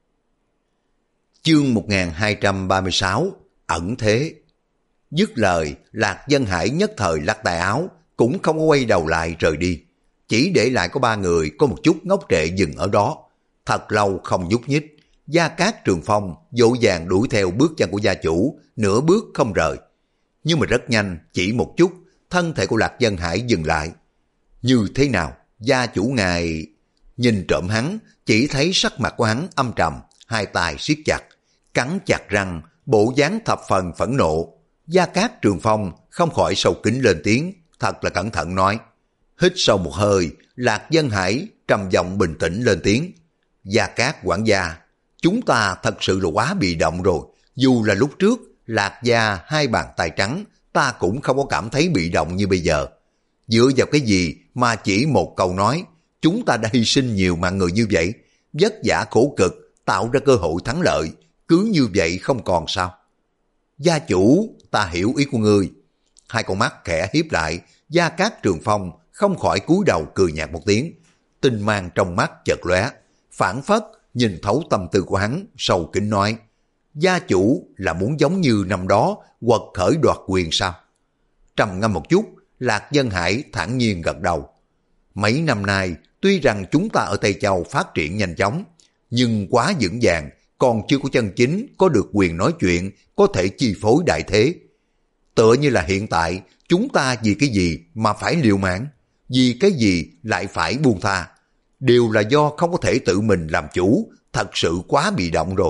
Chương một nghìn hai trăm ba mươi sáu Ẩn thế. Dứt lời, Lạc Dân Hải nhất thời lắc tay áo, cũng không có quay đầu lại rời đi, chỉ để lại có ba người có một chút ngốc trệ dừng ở đó. Thật lâu không nhúc nhích, Gia Cát Trường Phong vội vàng đuổi theo bước chân của gia chủ, nửa bước không rời. Nhưng mà rất nhanh, chỉ một chút, thân thể của Lạc Dân Hải dừng lại. Như thế nào? Gia chủ ngài... Nhìn trộm hắn, chỉ thấy sắc mặt của hắn âm trầm, hai tay siết chặt, cắn chặt răng, bộ dáng thập phần phẫn nộ. Gia Cát Trường Phong không khỏi sâu kính lên tiếng, thật là cẩn thận nói. Hít sâu một hơi, Lạc Dân Hải trầm giọng bình tĩnh lên tiếng. Gia Cát quản gia, chúng ta thật sự là quá bị động rồi. Dù là lúc trước, Lạc gia hai bàn tay trắng, ta cũng không có cảm thấy bị động như bây giờ. Dựa vào cái gì mà chỉ một câu nói, chúng ta đã hy sinh nhiều mạng người như vậy, vất vả khổ cực, tạo ra cơ hội thắng lợi, cứ như vậy không còn sao? Gia chủ, ta hiểu ý của ngươi. Hai con mắt khẽ hiếp lại, Gia Cát Trường Phong không khỏi cúi đầu cười nhạt một tiếng, tinh mang trong mắt chợt lóe, phảng phất nhìn thấu tâm tư của hắn, sâu kính nói: gia chủ là muốn giống như năm đó quật khởi đoạt quyền sao? Trầm ngâm một chút, Lạc Dân Hải thản nhiên gật đầu. Mấy năm nay, tuy rằng chúng ta ở Tây Châu phát triển nhanh chóng, nhưng quá vững vàng, còn chưa có chân chính có được quyền nói chuyện, có thể chi phối đại thế. Tựa như là hiện tại, chúng ta vì cái gì mà phải liều mạng? Vì cái gì lại phải buông tha? Đều là do không có thể tự mình làm chủ, thật sự quá bị động rồi.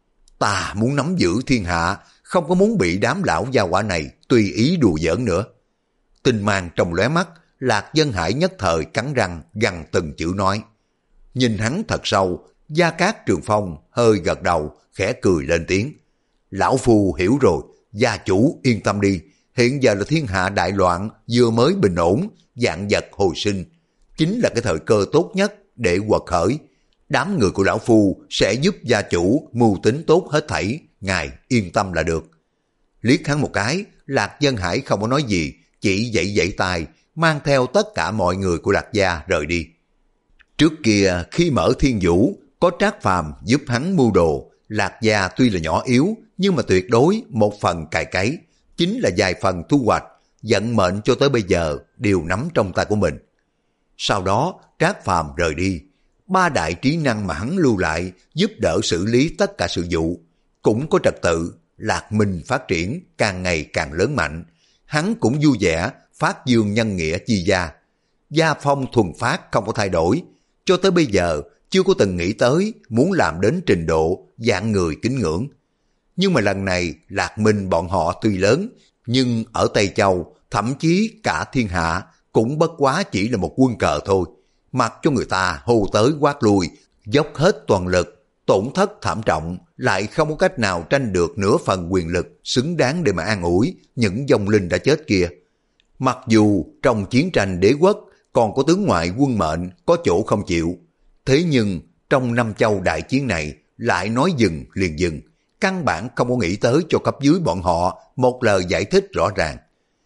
Ta muốn nắm giữ thiên hạ, không có muốn bị đám lão gia hỏa này tùy ý đùa giỡn nữa. Tinh mang trong lóe mắt, Lạc Dân Hải nhất thời cắn răng gằn từng chữ nói. Nhìn hắn thật sâu, Gia Cát Trường Phong hơi gật đầu, khẽ cười lên tiếng. Lão phu hiểu rồi, gia chủ yên tâm đi, hiện giờ là thiên hạ đại loạn, vừa mới bình ổn, vạn vật hồi sinh, chính là cái thời cơ tốt nhất để quật khởi. Đám người của lão phu sẽ giúp gia chủ mưu tính tốt hết thảy, ngài yên tâm là được. Liếc hắn một cái, Lạc Dân Hải không có nói gì, chỉ dãy dãy tay, mang theo tất cả mọi người của Lạc gia rời đi. Trước kia khi mở Thiên Vũ, Có Trác Phàm giúp hắn mưu đồ, Lạc Gia tuy là nhỏ yếu, nhưng mà tuyệt đối một phần cày cấy, chính là vài phần thu hoạch, vận mệnh cho tới bây giờ đều nắm trong tay của mình. Sau đó Trác Phàm rời đi, ba đại trí năng mà hắn lưu lại giúp đỡ xử lý tất cả sự vụ, cũng có trật tự, Lạc Minh phát triển càng ngày càng lớn mạnh, hắn cũng vui vẻ phát dương nhân nghĩa chi gia. Gia phong thuần phát không có thay đổi, cho tới bây giờ chưa có từng nghĩ tới muốn làm đến trình độ dạng người kính ngưỡng. Nhưng mà lần này Lạc Minh bọn họ tuy lớn, nhưng ở Tây Châu, thậm chí cả thiên hạ cũng bất quá chỉ là một quân cờ thôi. Mặc cho người ta hô tới quát lui, dốc hết toàn lực, tổn thất thảm trọng, lại không có cách nào tranh được nửa phần quyền lực xứng đáng để mà an ủi những vong linh đã chết kia. Mặc dù trong chiến tranh đế quốc còn có tướng ngoại quân mệnh có chỗ không chịu, thế nhưng trong năm châu đại chiến này lại nói dừng liền dừng, căn bản không có nghĩ tới cho cấp dưới bọn họ một lời giải thích rõ ràng.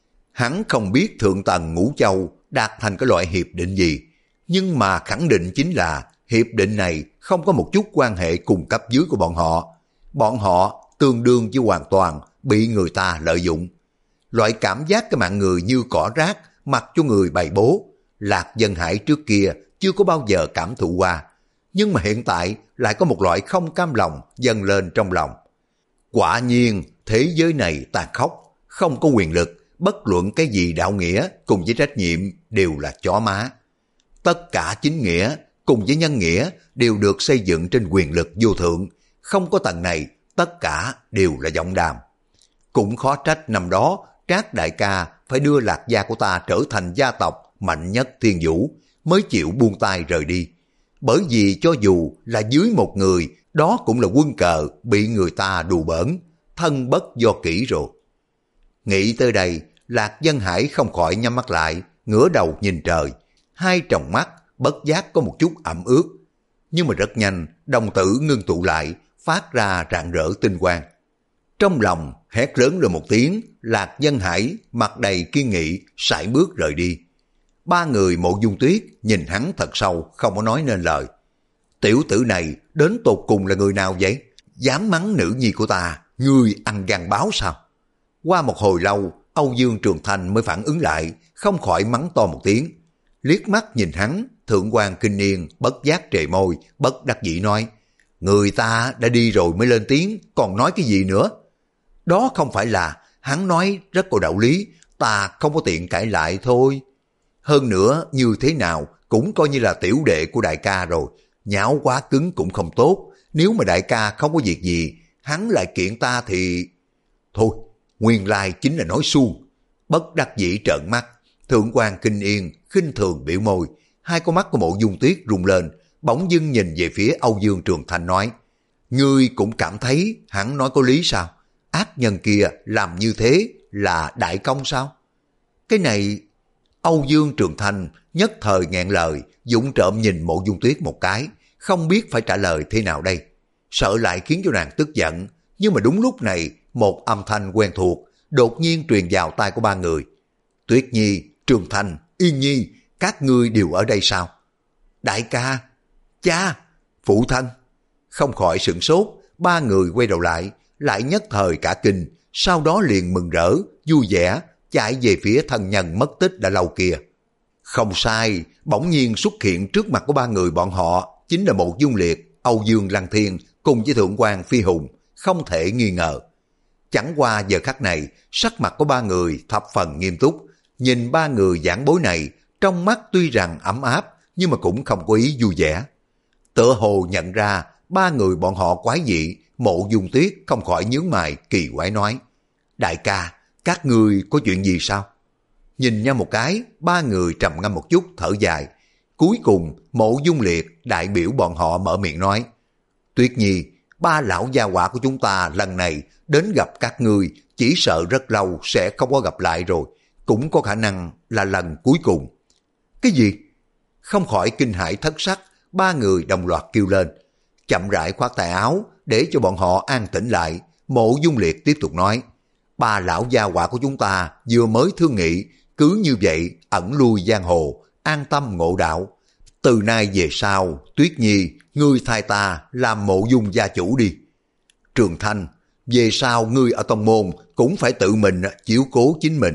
Hắn không biết thượng tầng ngũ châu đạt thành cái loại hiệp định gì, nhưng mà khẳng định chính là hiệp định này không có một chút quan hệ cùng cấp dưới của bọn họ. Bọn họ tương đương với hoàn toàn bị người ta lợi dụng. Loại cảm giác cái mạng người như cỏ rác, mặc cho người bày bố, Lạc Dân Hải trước kia chưa có bao giờ cảm thụ qua. Nhưng mà hiện tại lại có một loại không cam lòng dâng lên trong lòng. Quả nhiên thế giới này tàn khốc, không có quyền lực, bất luận cái gì đạo nghĩa cùng với trách nhiệm đều là chó má. Tất cả chính nghĩa cùng với nhân nghĩa đều được xây dựng trên quyền lực vô thượng, không có tầng này, tất cả đều là giọng đàm. Cũng khó trách năm đó Trác đại ca phải đưa Lạc gia của ta trở thành gia tộc mạnh nhất thiên vũ, mới chịu buông tay rời đi. Bởi vì cho dù là dưới một người, đó cũng là quân cờ bị người ta đùa bỡn, thân bất do kỹ rồi. Nghĩ tới đây, Lạc Dân Hải không khỏi nhắm mắt lại, ngửa đầu nhìn trời, hai tròng mắt bất giác có một chút ẩm ướt. Nhưng mà rất nhanh, đồng tử ngưng tụ lại, phát ra rạng rỡ tinh quang. Trong lòng hét lớn rồi một tiếng, Lạc Dân Hải mặt đầy kiên nghị, sải bước rời đi. Ba người Mộ Dung Tuyết nhìn hắn thật sâu, không có nói nên lời. Tiểu tử này đến tột cùng là người nào vậy? Dám mắng nữ nhi của ta, ngươi ăn gan báo sao? Qua một hồi lâu, Âu Dương Trường Thanh mới phản ứng lại, không khỏi mắng to một tiếng. Liếc mắt nhìn hắn, Thượng quan Kinh Niên bất giác trề môi, bất đắc dĩ nói, người ta đã đi rồi mới lên tiếng, còn nói cái gì nữa? Đó không phải là hắn nói rất có đạo lý, ta không có tiện cãi lại thôi. Hơn nữa như thế nào cũng coi như là tiểu đệ của đại ca rồi, nhão quá cứng cũng không tốt, nếu mà đại ca không có việc gì, hắn lại kiện ta thì... Thôi, nguyên lai chính là nói suông. Bất đắc dĩ trợn mắt, Thượng quan Kinh Yên khinh thường biểu môi, hai con mắt của Mộ Dung Tuyết rung lên, bỗng dưng nhìn về phía Âu Dương Trường Thanh nói, ngươi cũng cảm thấy hắn nói có lý sao? Ác nhân kia làm như thế là đại công sao? Cái này... Âu Dương Trường Thanh nhất thời nghẹn lời, dũng trộm nhìn Mộ Dung Tuyết một cái, không biết phải trả lời thế nào đây. Sợ lại khiến cho nàng tức giận, nhưng mà đúng lúc này, một âm thanh quen thuộc đột nhiên truyền vào tai của ba người. Tuyết Nhi, Trường Thanh, Yên Nhi, các ngươi đều ở đây sao? Đại ca, cha, phụ thân. Không khỏi sửng sốt, ba người quay đầu lại, lại nhất thời cả kinh, sau đó liền mừng rỡ, vui vẻ, chạy về phía thân nhân mất tích đã lâu kia. Không sai, bỗng nhiên xuất hiện trước mặt của ba người bọn họ, chính là Mộ Dung Liệt, Âu Dương Lăng Thiên cùng với Thượng quan Phi Hùng, không thể nghi ngờ. Chẳng qua giờ khắc này, sắc mặt của ba người thập phần nghiêm túc, nhìn ba người giảng bối này, trong mắt tuy rằng ấm áp, nhưng mà cũng không có ý vui vẻ. Tựa hồ nhận ra ba người bọn họ quái dị, Mộ Dung Tuyết không khỏi nhướng mày kỳ quái nói, đại ca, các ngươi có chuyện gì sao? Nhìn nhau một cái, ba người trầm ngâm một chút thở dài. Cuối cùng Mộ Dung Liệt đại biểu bọn họ mở miệng nói, Tuyết Nhi, ba lão gia hỏa của chúng ta lần này đến gặp các ngươi chỉ sợ rất lâu sẽ không có gặp lại rồi, cũng có khả năng là lần cuối cùng. Cái gì? Không khỏi kinh hãi thất sắc, ba người đồng loạt kêu lên. Chậm rãi khoác tay áo để cho bọn họ an tĩnh lại. Mộ Dung Liệt tiếp tục nói, ba lão gia hỏa của chúng ta vừa mới thương nghị, cứ như vậy ẩn lui giang hồ, an tâm ngộ đạo. Từ nay về sau, Tuyết Nhi, ngươi thay ta làm Mộ Dung gia chủ đi. Trường Thanh, về sau ngươi ở tông môn cũng phải tự mình chiếu cố chính mình.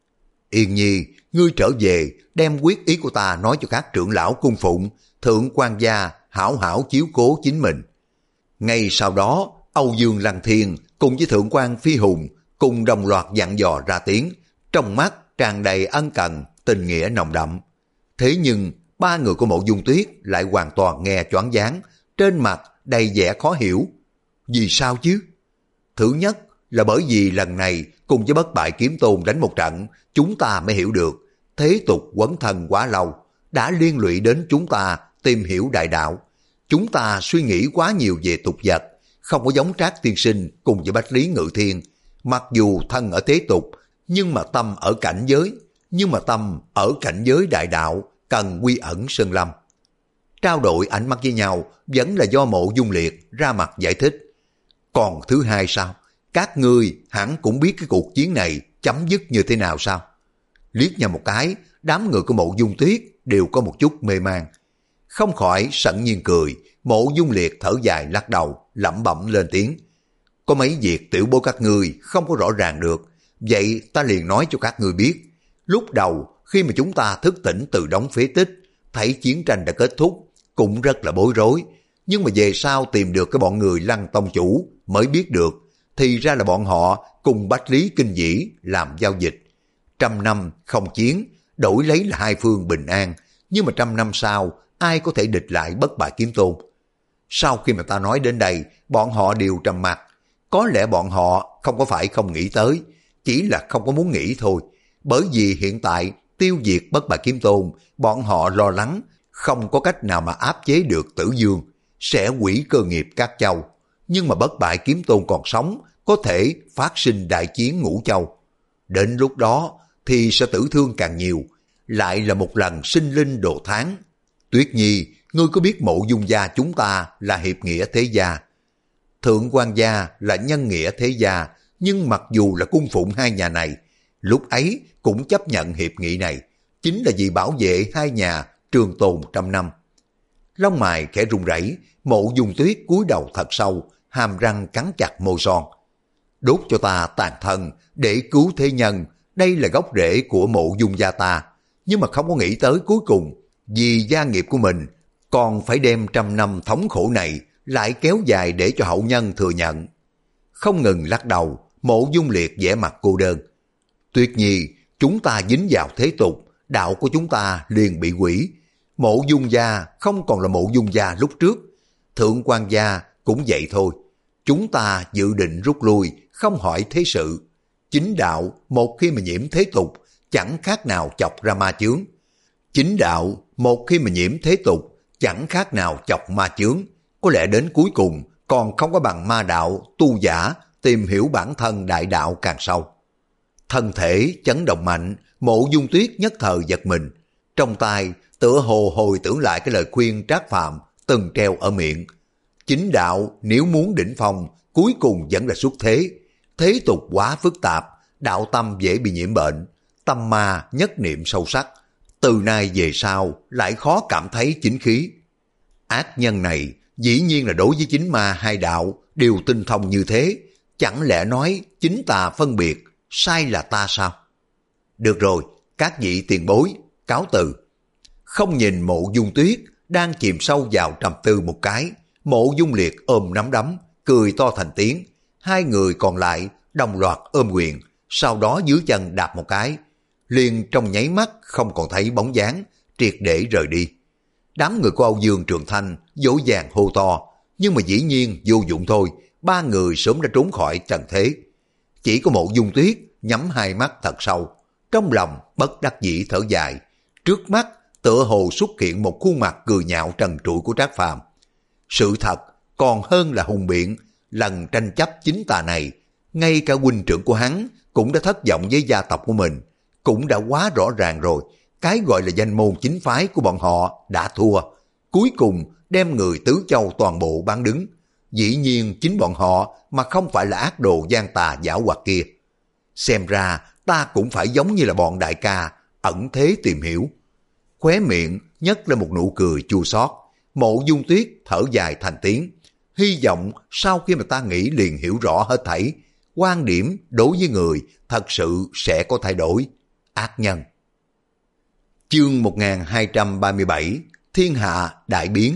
Yên Nhi, ngươi trở về đem quyết ý của ta nói cho các trưởng lão cung phụng, thượng quan gia hảo hảo chiếu cố chính mình. Ngay sau đó, Âu Dương Lăng Thiên cùng với thượng quan Phi Hùng cùng đồng loạt dặn dò ra tiếng, trong mắt tràn đầy ân cần, tình nghĩa nồng đậm. Thế nhưng, ba người của Mộ Dung Tuyết lại hoàn toàn nghe choáng váng, trên mặt đầy vẻ khó hiểu. Vì sao chứ? Thứ nhất là bởi vì lần này cùng với Bất Bại Kiếm Tôn đánh một trận, chúng ta mới hiểu được thế tục quấn thân quá lâu, đã liên lụy đến chúng ta tìm hiểu đại đạo. Chúng ta suy nghĩ quá nhiều về tục vật, không có giống Trác tiên sinh cùng với Bách Lý Ngự Thiên. Mặc dù thân ở thế tục, nhưng mà tâm ở cảnh giới, nhưng mà tâm ở cảnh giới đại đạo, cần quy ẩn sơn lâm. Trao đổi ánh mắt với nhau vẫn là do Mộ Dung Liệt ra mặt giải thích. Còn thứ hai sao? Các ngươi hẳn cũng biết cái cuộc chiến này chấm dứt như thế nào sao? Liếc nhau một cái, đám người của Mộ Dung Tuyết đều có một chút mê man. Không khỏi sẵn nhiên cười, Mộ Dung Liệt thở dài lắc đầu, lẩm bẩm lên tiếng. Có mấy việc tiểu bối các ngươi không có rõ ràng được, vậy ta liền nói cho các ngươi biết. Lúc đầu, khi mà chúng ta thức tỉnh từ đống phế tích, thấy chiến tranh đã kết thúc, cũng rất là bối rối. Nhưng mà về sau tìm được cái bọn người Lăng tông chủ mới biết được, thì ra là bọn họ cùng Bách Lý Kinh Dĩ làm giao dịch. Trăm năm không chiến, đổi lấy là hai phương bình an, nhưng mà trăm năm sau, ai có thể địch lại Bất Bại Kiếm Tôn? Sau khi mà ta nói đến đây, bọn họ đều trầm mặc. Có lẽ bọn họ không có phải không nghĩ tới, chỉ là không có muốn nghĩ thôi. Bởi vì hiện tại tiêu diệt Bất Bại Kiếm Tôn, bọn họ lo lắng không có cách nào mà áp chế được Tử Dương, sẽ hủy cơ nghiệp các châu. Nhưng mà Bất Bại Kiếm Tôn còn sống, có thể phát sinh đại chiến Ngũ Châu. Đến lúc đó thì sẽ tử thương càng nhiều, lại là một lần sinh linh độ tháng. Tuyết Nhi, ngươi có biết Mộ Dung gia chúng ta là hiệp nghĩa thế gia, thượng quan gia là nhân nghĩa thế gia, nhưng mặc dù là cung phụng hai nhà này, lúc ấy cũng chấp nhận hiệp nghị này, chính là vì bảo vệ hai nhà trường tồn trăm năm. Lông mày khẽ run rẩy, Mộ Dung Tuyết cúi đầu thật sâu, hàm răng cắn chặt môi son. Đốt cho ta tàn thân để cứu thế nhân, đây là gốc rễ của Mộ Dung gia ta, nhưng mà không có nghĩ tới cuối cùng vì gia nghiệp của mình còn phải đem trăm năm thống khổ này lại kéo dài để cho hậu nhân thừa nhận. Không ngừng lắc đầu, Mộ Dung Liệt vẻ mặt cô đơn. Tuyết Nhi, chúng ta dính vào thế tục, đạo của chúng ta liền bị hủy. Mộ Dung gia không còn là Mộ Dung gia lúc trước, thượng quan gia cũng vậy thôi. Chúng ta dự định rút lui, không hỏi thế sự. Chính đạo một khi mà nhiễm thế tục, chẳng khác nào chọc ra ma chướng. Chính đạo một khi mà nhiễm thế tục, chẳng khác nào chọc ma chướng. Có lẽ đến cuối cùng còn không có bằng ma đạo tu giả tìm hiểu bản thân đại đạo càng sâu. Thân thể chấn động mạnh, Mộ Dung Tuyết nhất thời giật mình. Trong tai tựa hồ hồi tưởng lại cái lời khuyên Trác Phàm từng treo ở miệng. Chính đạo nếu muốn đỉnh phong, cuối cùng vẫn là xuất thế. Thế tục quá phức tạp, đạo tâm dễ bị nhiễm bệnh. Tâm ma nhất niệm sâu sắc, từ nay về sau lại khó cảm thấy chính khí. Ác nhân này dĩ nhiên là đối với chính ma hai đạo đều tinh thông như thế, chẳng lẽ nói chính tà phân biệt, sai là ta sao? Được rồi, các vị tiền bối, cáo từ. Không nhìn Mộ Dung Tuyết đang chìm sâu vào trầm tư một cái, Mộ Dung Liệt ôm nắm đấm, cười to thành tiếng. Hai người còn lại đồng loạt ôm quyền, sau đó dưới chân đạp một cái, liền trong nháy mắt không còn thấy bóng dáng, triệt để rời đi. Đám người của Âu Dương Trường Thanh dỗ dàng hô to, nhưng mà dĩ nhiên vô dụng thôi, ba người sớm đã trốn khỏi trần thế. Chỉ có Mộ Dung Tuyết nhắm hai mắt thật sâu, trong lòng bất đắc dĩ thở dài. Trước mắt tựa hồ xuất hiện một khuôn mặt cười nhạo trần trụi của Trác Phàm. Sự thật còn hơn là hùng biện, lần tranh chấp chính tà này, ngay cả huynh trưởng của hắn cũng đã thất vọng với gia tộc của mình, cũng đã quá rõ ràng rồi. Cái gọi là danh môn chính phái của bọn họ đã thua, cuối cùng đem người tứ châu toàn bộ bán đứng. Dĩ nhiên chính bọn họ mà không phải là ác đồ gian tà giảo hoạt kia. Xem ra ta cũng phải giống như là bọn đại ca, ẩn thế tìm hiểu. khóe miệng nhấc lên một nụ cười chua xót. Mộ Dung Tuyết thở dài thành tiếng, hy vọng sau khi mà ta nghĩ liền hiểu rõ hết thảy, quan điểm đối với người thật sự sẽ có thay đổi. Ác nhân. Chương một nghìn hai trăm ba mươi bảy, Thiên hạ đại biến.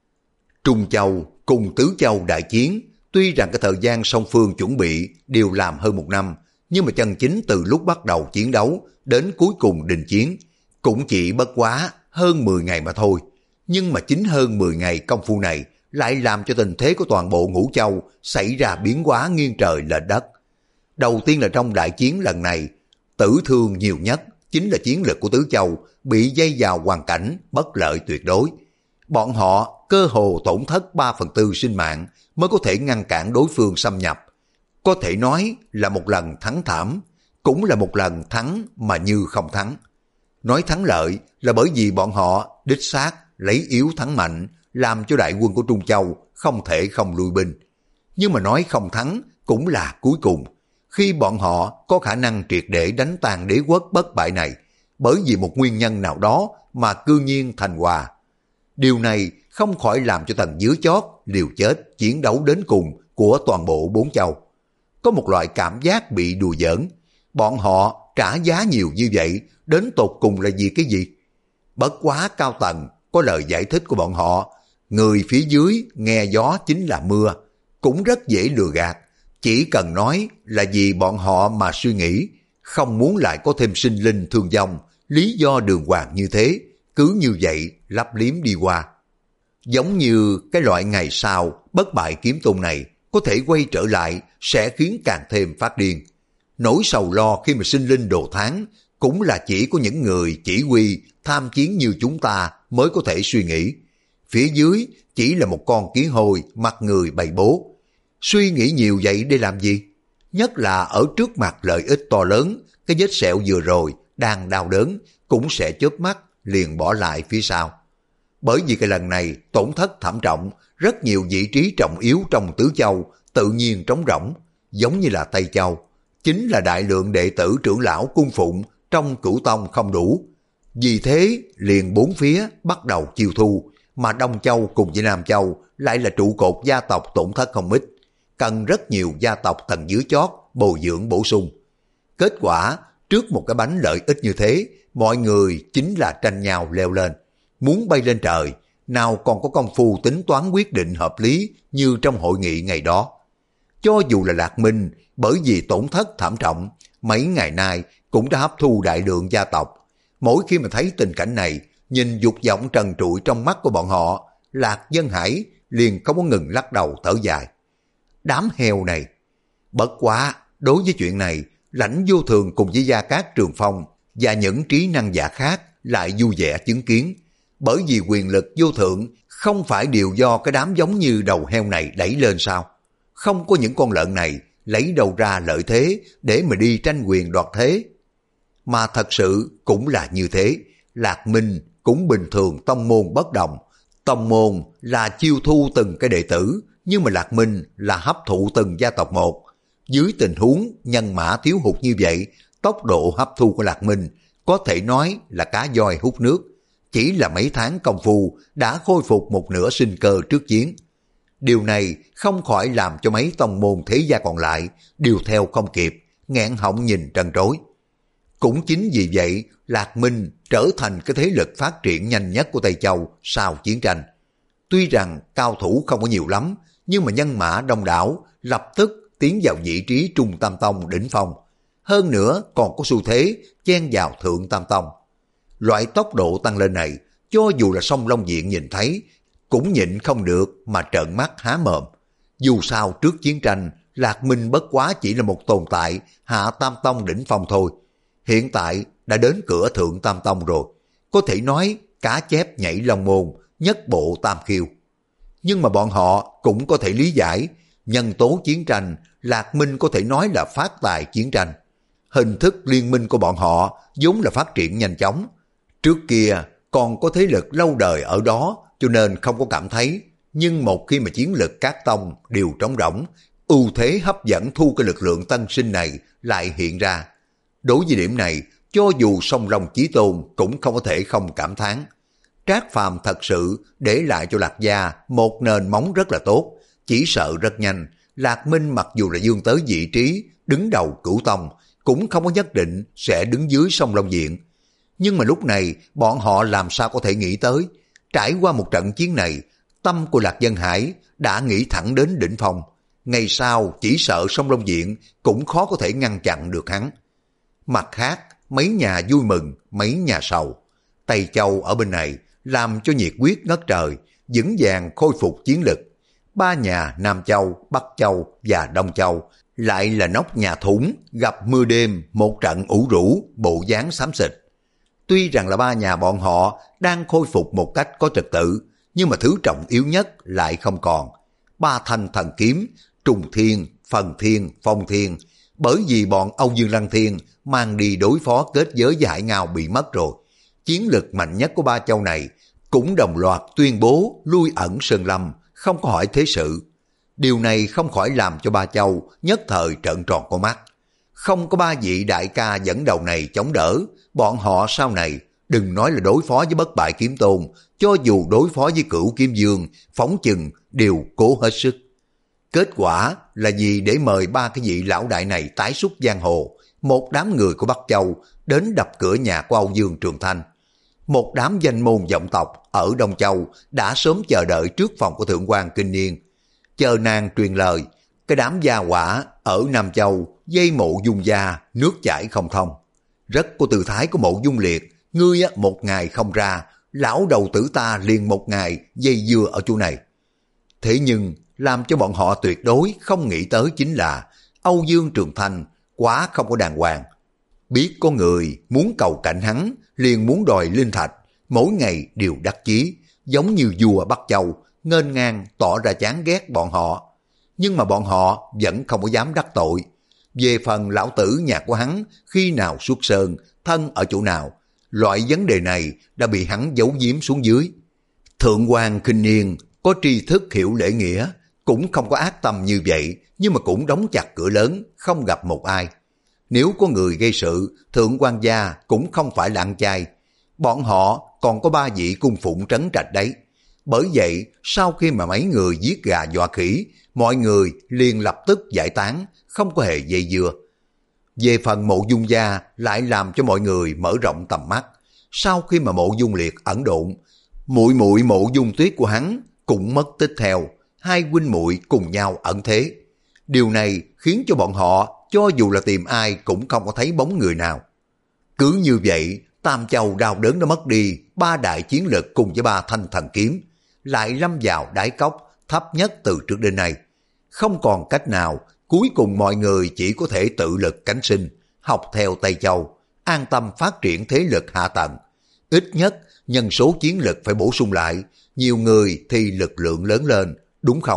Trung Châu cùng Tứ Châu đại chiến, tuy rằng cái thời gian song phương chuẩn bị đều làm hơn một năm, nhưng mà chân chính từ lúc bắt đầu chiến đấu đến cuối cùng đình chiến cũng chỉ bất quá hơn mười ngày mà thôi. Nhưng mà chính hơn mười ngày công phu này lại làm cho tình thế của toàn bộ Ngũ Châu xảy ra biến hóa nghiêng trời lệch đất. Đầu tiên là trong đại chiến lần này, tử thương nhiều nhất chính là chiến lực của Tứ Châu bị dây vào hoàn cảnh bất lợi tuyệt đối. Bọn họ cơ hồ tổn thất ba phần tư sinh mạng mới có thể ngăn cản đối phương xâm nhập. Có thể nói là một lần thắng thảm, cũng là một lần thắng mà như không thắng. Nói thắng lợi là bởi vì bọn họ đích xác lấy yếu thắng mạnh, làm cho đại quân của Trung Châu không thể không lui binh. Nhưng mà nói không thắng cũng là cuối cùng, khi bọn họ có khả năng triệt để đánh tan đế quốc bất bại này, bởi vì một nguyên nhân nào đó mà cư nhiên thành hòa. Điều này không khỏi làm cho tầng dưới chót liều chết chiến đấu đến cùng của toàn bộ bốn châu có một loại cảm giác bị đùa giỡn. Bọn họ trả giá nhiều như vậy đến tột cùng là vì cái gì? Bất quá cao tầng có lời giải thích của bọn họ, người phía dưới nghe gió chính là mưa, cũng rất dễ lừa gạt. Chỉ cần nói là vì bọn họ mà suy nghĩ, không muốn lại có thêm sinh linh thương vong, lý do đường hoàng như thế, cứ như vậy lấp liếm đi qua. Giống như cái loại ngày sau bất bại kiếm tôn này có thể quay trở lại sẽ khiến càng thêm phát điên. Nỗi sầu lo khi mà sinh linh đồ tháng cũng là chỉ có những người chỉ huy tham chiến như chúng ta mới có thể suy nghĩ. Phía dưới chỉ là một con kiến hôi mặt người bầy bố. Suy nghĩ nhiều vậy để làm gì? Nhất là ở trước mặt lợi ích to lớn, cái vết sẹo vừa rồi đang đau đớn cũng sẽ chớp mắt liền bỏ lại phía sau. Bởi vì cái lần này tổn thất thảm trọng, rất nhiều vị trí trọng yếu trong Tứ Châu tự nhiên trống rỗng, giống như là Tây Châu. Chính là đại lượng đệ tử trưởng lão cung phụng trong Cửu Tông không đủ. Vì thế liền bốn phía bắt đầu chiêu thu, mà Đông Châu cùng với Nam Châu lại là trụ cột gia tộc tổn thất không ít, cần rất nhiều gia tộc tầng dưới chót bồi dưỡng bổ sung. Kết quả trước một cái bánh lợi ích như thế, mọi người chính là tranh nhau leo lên, muốn bay lên trời, nào còn có công phu tính toán quyết định hợp lý như trong hội nghị ngày đó. Cho dù là Lạc Minh, bởi vì tổn thất thảm trọng, mấy ngày nay cũng đã hấp thu đại lượng gia tộc. Mỗi khi mà thấy tình cảnh này, nhìn dục vọng trần trụi trong mắt của bọn họ, Lạc Dân Hải liền không có ngừng lắc đầu thở dài. Đám heo này! Bất quá, đối với chuyện này, Lãnh Vô Thường cùng với Gia Cát Trường Phong và những trí năng giả khác lại vui vẻ chứng kiến. Bởi vì quyền lực vô thượng không phải đều do cái đám giống như đầu heo này đẩy lên sao? Không có những con lợn này lấy đâu ra lợi thế để mà đi tranh quyền đoạt thế. Mà thật sự cũng là như thế, Lạc Minh cũng bình thường tông môn bất đồng. Tông môn là chiêu thu từng cái đệ tử, nhưng mà Lạc Minh là hấp thụ từng gia tộc một. Dưới tình huống nhân mã thiếu hụt như vậy, tốc độ hấp thu của Lạc Minh có thể nói là cá voi hút nước. Chỉ là mấy tháng công phu đã khôi phục một nửa sinh cơ trước chiến. Điều này không khỏi làm cho mấy tông môn thế gia còn lại đều theo không kịp, nghẹn họng nhìn trân trối. Cũng chính vì vậy, Lạc Minh trở thành cái thế lực phát triển nhanh nhất của Tây Châu sau chiến tranh. Tuy rằng cao thủ không có nhiều lắm, nhưng mà nhân mã đông đảo lập tức tiến vào vị trí Trung Tam Tông đỉnh phong. Hơn nữa còn có xu thế chen vào Thượng Tam Tông. Loại tốc độ tăng lên này, cho dù là Song Long Diện nhìn thấy, cũng nhịn không được mà trợn mắt há mồm. Dù sao trước chiến tranh, Lạc Minh bất quá chỉ là một tồn tại hạ Tam Tông đỉnh phong thôi. Hiện tại đã đến cửa Thượng Tam Tông rồi, có thể nói cá chép nhảy long môn, nhất bộ tam khiêu. Nhưng mà bọn họ cũng có thể lý giải, nhân tố chiến tranh, Lạc Minh có thể nói là phát tài chiến tranh. Hình thức liên minh của bọn họ vốn là phát triển nhanh chóng. Trước kia còn có thế lực lâu đời ở đó cho nên không có cảm thấy, nhưng một khi mà chiến lực các tông đều trống rỗng, ưu thế hấp dẫn thu cái lực lượng tân sinh này lại hiện ra. Đối với điểm này, cho dù song long chí tôn cũng không có thể không cảm thán. Trác Phàm thật sự để lại cho Lạc gia một nền móng rất là tốt, chỉ sợ rất nhanh, Lạc Minh mặc dù là dương tới vị trí đứng đầu cửu tông, cũng không có nhất định sẽ đứng dưới song long diện. Nhưng mà lúc này bọn họ làm sao có thể nghĩ tới, trải qua một trận chiến này, tâm của Lạc Dân Hải đã nghĩ thẳng đến đỉnh phong. Ngày sau chỉ sợ song long diện cũng khó có thể ngăn chặn được hắn. Mặt khác, mấy nhà vui mừng, mấy nhà sầu. Tây Châu ở bên này làm cho nhiệt huyết ngất trời, vững vàng khôi phục chiến lực. Ba nhà Nam Châu, Bắc Châu và Đông Châu lại là nóc nhà thủng, gặp mưa đêm, một trận ủ rũ, bộ dáng xám xịt. Tuy rằng là ba nhà bọn họ đang khôi phục một cách có trật tự, nhưng mà thứ trọng yếu nhất lại không còn. Ba thanh thần kiếm, Trùng Thiên, Phần Thiên, Phong Thiên, bởi vì bọn Âu Dương Lăng Thiên mang đi đối phó kết giới với Hải Ngao bị mất rồi. Chiến lực mạnh nhất của ba châu này cũng đồng loạt tuyên bố lui ẩn Sơn Lâm, không có hỏi thế sự. Điều này không khỏi làm cho ba châu nhất thời trợn tròn con mắt. Không có ba vị đại ca dẫn đầu này chống đỡ, bọn họ sau này đừng nói là đối phó với bất bại kiếm tôn, cho dù đối phó với cửu kiếm dương, phóng chừng đều cố hết sức. Kết quả là gì để mời ba cái vị lão đại này tái xuất giang hồ, một đám người của Bắc Châu đến đập cửa nhà của Âu Dương Trường Thanh. Một đám danh môn vọng tộc ở Đông Châu đã sớm chờ đợi trước phòng của Thượng quan Kinh Niên. Chờ nàng truyền lời, cái đám gia hỏa ở Nam Châu dây Mộ Dung gia nước chảy không thông. Rất có tư thái của Mộ Dung Liệt, ngươi một ngày không ra, lão đầu tử ta liền một ngày dây dưa ở chỗ này. Thế nhưng làm cho bọn họ tuyệt đối không nghĩ tới chính là Âu Dương Trường Thanh quá không có đàng hoàng. Biết có người muốn cầu cạnh hắn, liền muốn đòi linh thạch, mỗi ngày đều đắc chí, giống như vua Bắc Châu, nghênh ngang tỏ ra chán ghét bọn họ. Nhưng mà bọn họ vẫn không có dám đắc tội. Về phần lão tử nhà của hắn khi nào xuất sơn, thân ở chỗ nào, loại vấn đề này đã bị hắn giấu giếm xuống dưới. Thượng quan Kinh Niên có tri thức hiểu lễ nghĩa, cũng không có ác tâm như vậy, nhưng mà cũng đóng chặt cửa lớn, không gặp một ai. Nếu có người gây sự, Thượng quan gia cũng không phải là ăn chay. Bọn họ còn có ba vị cung phụng trấn trạch đấy. Bởi vậy, sau khi mà mấy người giết gà dọa khỉ, mọi người liền lập tức giải tán, không có hề dây dưa. Về phần Mộ Dung gia lại làm cho mọi người mở rộng tầm mắt. Sau khi mà Mộ Dung Liệt ẩn độn, muội muội Mộ Dung Tuyết của hắn cũng mất tích theo, hai huynh muội cùng nhau ẩn thế. Điều này khiến cho bọn họ cho dù là tìm ai cũng không có thấy bóng người nào. Cứ như vậy, Tam Châu đau đớn đã mất đi ba đại chiến lực cùng với ba thanh thần kiếm, lại lâm vào đáy cốc thấp nhất từ trước đến nay. Không còn cách nào, cuối cùng mọi người chỉ có thể tự lực cánh sinh, học theo Tây Châu, an tâm phát triển thế lực hạ tầng. Ít nhất, nhân số chiến lực phải bổ sung lại, nhiều người thì lực lượng lớn lên, đúng không?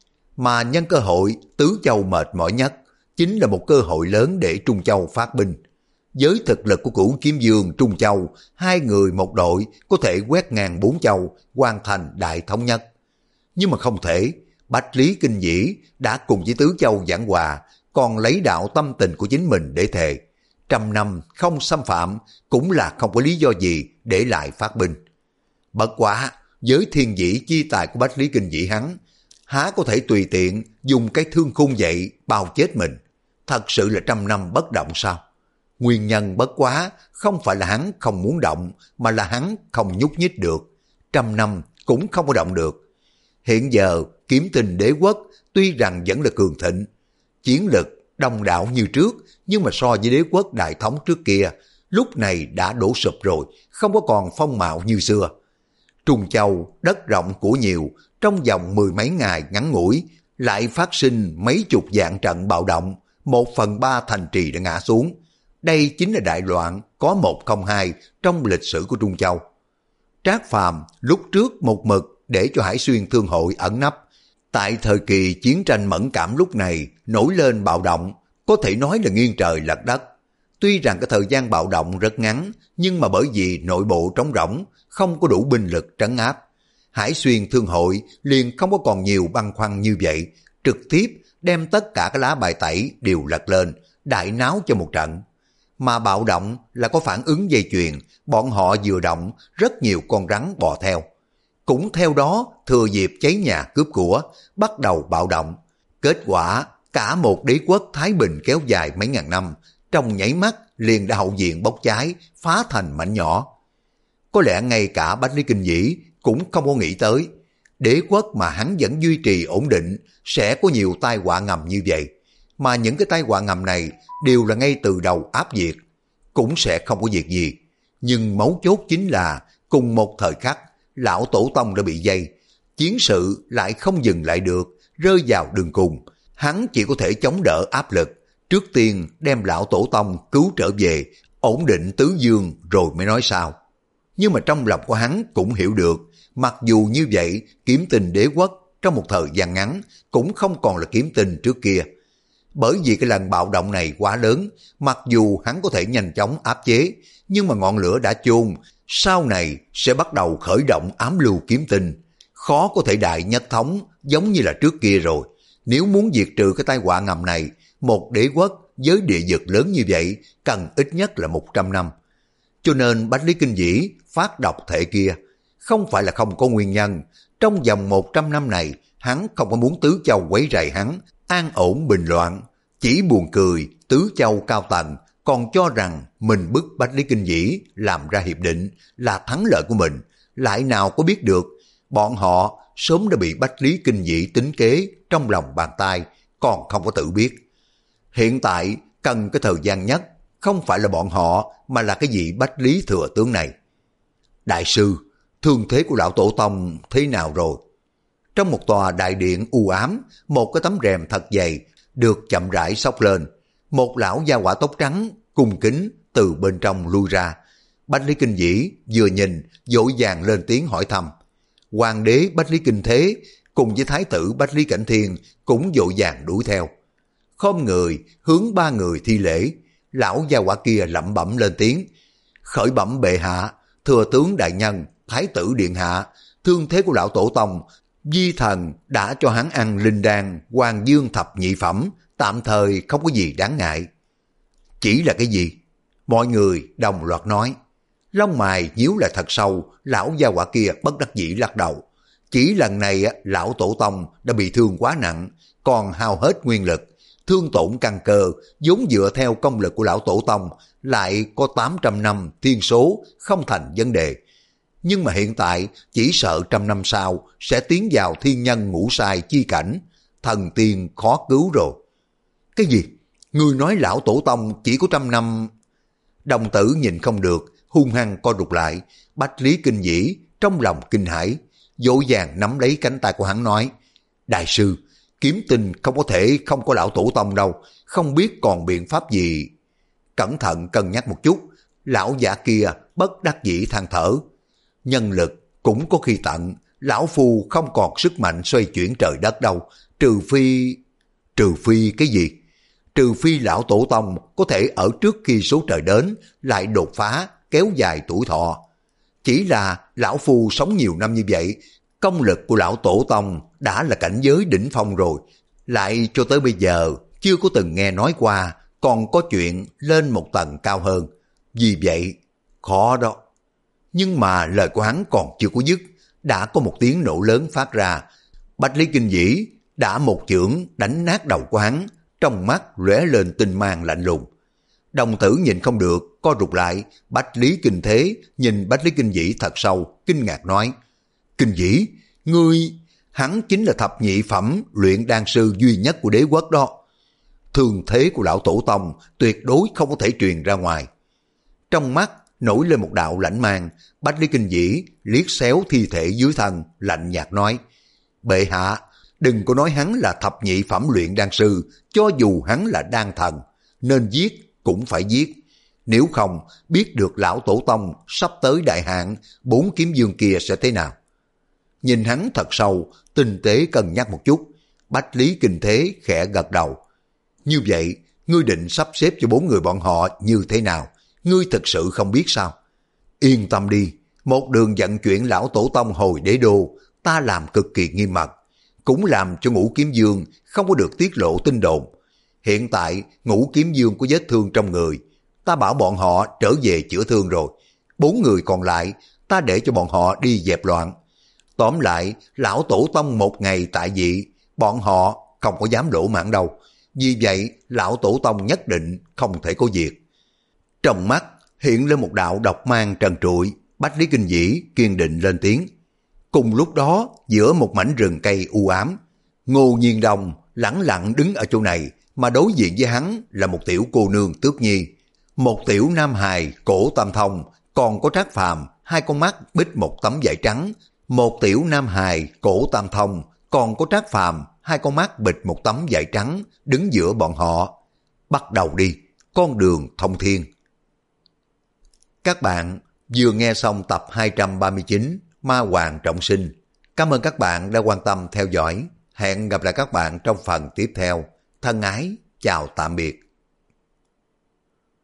Mà nhân cơ hội Tứ Châu mệt mỏi nhất, chính là một cơ hội lớn để Trung Châu phát binh. Với thực lực của Cửu Kiếm Dương, Trung Châu, hai người một đội có thể quét ngang bốn châu, hoàn thành đại thống nhất. Nhưng mà không thể, Bách Lý Kinh Dĩ đã cùng với Tứ Châu giảng hòa, còn lấy đạo tâm tình của chính mình để thề. Trăm năm không xâm phạm cũng là không có lý do gì để lại phát binh. Bất quá, với thiên dĩ chi tài của Bách Lý Kinh Dĩ hắn, há có thể tùy tiện dùng cái thương khung vậy bao chết mình. Thật sự là trăm năm bất động sao? Nguyên nhân bất quá không phải là hắn không muốn động, mà là hắn không nhúc nhích được. Trăm năm cũng không có động được. Hiện giờ Kiếm Tinh Đế quốc tuy rằng vẫn là cường thịnh, chiến lực đông đảo như trước, nhưng mà so với đế quốc đại thống trước kia, lúc này đã đổ sụp rồi, không có còn phong mạo như xưa. Trung Châu đất rộng của nhiều, trong vòng mười mấy ngày ngắn ngủi lại phát sinh mấy chục vạn trận bạo động, một phần ba thành trì đã ngã xuống. Đây chính là đại loạn có một không hai trong lịch sử của Trung Châu. Trác Phàm lúc trước một mực để cho Hải Xuyên Thương hội ẩn nấp. Tại thời kỳ chiến tranh mẫn cảm lúc này nổi lên bạo động, có thể nói là nghiêng trời lật đất. Tuy rằng cái thời gian bạo động rất ngắn, nhưng mà bởi vì nội bộ trống rỗng, không có đủ binh lực trấn áp, Hải Xuyên Thương hội liền không có còn nhiều băn khoăn như vậy, trực tiếp đem tất cả các lá bài tẩy đều lật lên, đại náo cho một trận. mà bạo động là có phản ứng dây chuyền, bọn họ vừa động, rất nhiều con rắn bò theo. Cũng theo đó thừa dịp cháy nhà cướp của, bắt đầu bạo động. Kết quả, cả một đế quốc Thái Bình kéo dài mấy ngàn năm, trong nháy mắt liền đã hậu diện bốc cháy, phá thành mảnh nhỏ. Có lẽ ngay cả Bách Lý Kinh Vĩ cũng không có nghĩ tới, đế quốc mà hắn vẫn duy trì ổn định sẽ có nhiều tai họa ngầm như vậy. Mà những cái tai họa ngầm này đều là ngay từ đầu áp diệt, cũng sẽ không có việc gì. Nhưng mấu chốt chính là cùng một thời khắc, lão tổ tông đã bị dây, chiến sự lại không dừng lại được, rơi vào đường cùng. Hắn chỉ có thể chống đỡ áp lực, trước tiên đem lão tổ tông cứu trở về, ổn định tứ dương rồi mới nói sao. Nhưng mà trong lòng của hắn cũng hiểu được, mặc dù như vậy, Kiếm Tinh đế quốc trong một thời gian ngắn cũng không còn là Kiếm Tinh trước kia. Bởi vì cái lần bạo động này quá lớn, mặc dù hắn có thể nhanh chóng áp chế, nhưng mà ngọn lửa đã chôn, sau này sẽ bắt đầu khởi động ám lưu kiếm tinh. Khó có thể đại nhất thống giống như là trước kia rồi. Nếu muốn diệt trừ cái tai họa ngầm này, một đế quốc với địa vực lớn như vậy cần ít nhất là một trăm năm. Cho nên Bách Lý Kinh Vĩ phát độc thể kia không phải là không có nguyên nhân. Trong vòng một trăm năm này, hắn không có muốn Tứ Châu quấy rầy hắn, an ổn bình loạn. Chỉ buồn cười, Tứ Châu cao tầng còn cho rằng mình bức Bách Lý Kinh Vĩ làm ra hiệp định là thắng lợi của mình. Lại nào có biết được, bọn họ sớm đã bị Bách Lý Kinh Vĩ tính kế trong lòng bàn tay, còn không có tự biết. Hiện tại cần cái thời gian nhất, không phải là bọn họ mà là cái vị Bách Lý thừa tướng này. Đại sư, thương thế của lão tổ tông thế nào rồi? Trong một tòa đại điện u ám, một cái tấm rèm thật dày được chậm rãi xốc lên. Một lão gia hỏa tóc trắng cung kính từ bên trong lui ra. Bách Lý Kinh Vĩ vừa nhìn vội vàng lên tiếng hỏi thăm. Hoàng đế Bách Lý Kinh Thế cùng với thái tử Bách Lý Cảnh Thiên cũng vội vàng đuổi theo. Khom người hướng ba người thi lễ. Lão gia hỏa kia lẩm bẩm lên tiếng. Khởi bẩm bệ hạ, thừa tướng đại nhân, thái tử điện hạ, thương thế của lão tổ tông, di thần đã cho hắn ăn linh đan Hoàng Dương thập nhị phẩm, tạm thời không có gì đáng ngại. Chỉ là cái gì? Mọi người đồng loạt nói. Lông mày nhíu lại thật sâu, lão gia hỏa kia bất đắc dĩ lắc đầu. Chỉ lần này lão tổ tông đã bị thương quá nặng, còn hao hết nguyên lực, thương tổn căn cơ, vốn dựa theo công lực của lão tổ tông, lại có tám trăm năm thiên số không thành vấn đề. Nhưng mà hiện tại chỉ sợ trăm năm sau sẽ tiến vào thiên nhân ngũ sai chi cảnh, thần tiên khó cứu rồi. Cái gì? Ngươi nói lão tổ tông chỉ có trăm năm? Đồng tử nhìn không được, hung hăng co rụt lại. Bách Lý Kinh Vĩ trong lòng kinh hãi, vội vàng nắm lấy cánh tay của hắn nói. Đại sư, Kiếm Tinh không có thể không có lão tổ tông đâu, không biết còn biện pháp gì. Cẩn thận cân nhắc một chút, lão giả kia bất đắc dĩ than thở. Nhân lực cũng có khi tận, lão phu không còn sức mạnh xoay chuyển trời đất đâu, trừ phi... Trừ phi cái gì? Trừ phi lão tổ tông có thể ở trước khi số trời đến, lại đột phá, kéo dài tuổi thọ. Chỉ là lão phu sống nhiều năm như vậy, công lực của lão tổ tông đã là cảnh giới đỉnh phong rồi, lại cho tới bây giờ chưa có từng nghe nói qua còn có chuyện lên một tầng cao hơn. Vì vậy, khó đó. Nhưng mà lời của hắn còn chưa có dứt, đã có một tiếng nổ lớn phát ra. Bách Lý Kinh Vĩ đã một chưởng đánh nát đầu của hắn, trong mắt lóe lên tinh mang lạnh lùng. Đồng tử nhìn không được, co rụt lại. Bách Lý Kinh Thế nhìn Bách Lý Kinh Vĩ thật sâu, kinh ngạc nói. Kinh Vĩ, ngươi... Hắn chính là thập nhị phẩm luyện đan sư duy nhất của đế quốc đó. Thương thế của lão tổ tông tuyệt đối không có thể truyền ra ngoài. Trong mắt nổi lên một đạo lãnh mang. Bách Lý Kinh Vĩ liếc xéo thi thể dưới thân, lạnh nhạt nói. Bệ hạ, đừng có nói hắn là thập nhị phẩm luyện đan sư, cho dù hắn là đan thần, nên giết cũng phải giết. Nếu không, biết được lão tổ tông sắp tới đại hạn, bốn kiếm dương kia sẽ thế nào. Nhìn hắn thật sâu, tinh tế cân nhắc một chút, Bách Lý Kinh Thế khẽ gật đầu. Như vậy, ngươi định sắp xếp cho bốn người bọn họ như thế nào? Ngươi thực sự không biết sao? Yên tâm đi, một đường vận chuyển lão tổ tông hồi đế đô, ta làm cực kỳ nghiêm mật, cũng làm cho Ngũ Kiếm Dương không có được tiết lộ tin đồn. Hiện tại, Ngũ Kiếm Dương có vết thương trong người, ta bảo bọn họ trở về chữa thương rồi. Bốn người còn lại, ta để cho bọn họ đi dẹp loạn. Tóm lại, lão tổ tông một ngày tại vị, bọn họ không có dám lỗ mãn đâu. Vì vậy, lão tổ tông nhất định không thể có việc. Trong mắt hiện lên một đạo độc mang trần trụi, Bách Lý Kinh Vĩ kiên định lên tiếng. Cùng lúc đó, giữa một mảnh rừng cây u ám, Ngô Nhiên Đông lẳng lặng đứng ở chỗ này, mà đối diện với hắn là một tiểu cô nương Tước Nhi, một tiểu nam hài cổ tam thông, còn có Trác Phàm, hai con mắt bích một tấm vải trắng, một tiểu nam hài cổ tam thông, còn có Trác Phàm, hai con mắt bịch một tấm vải trắng, đứng giữa bọn họ. Bắt đầu đi, con đường thông thiên. Các bạn vừa nghe xong tập hai trăm ba mươi chín Ma Hoàng Trọng Sinh. Cảm ơn các bạn đã quan tâm theo dõi. Hẹn gặp lại các bạn trong phần tiếp theo. Thân ái, chào tạm biệt.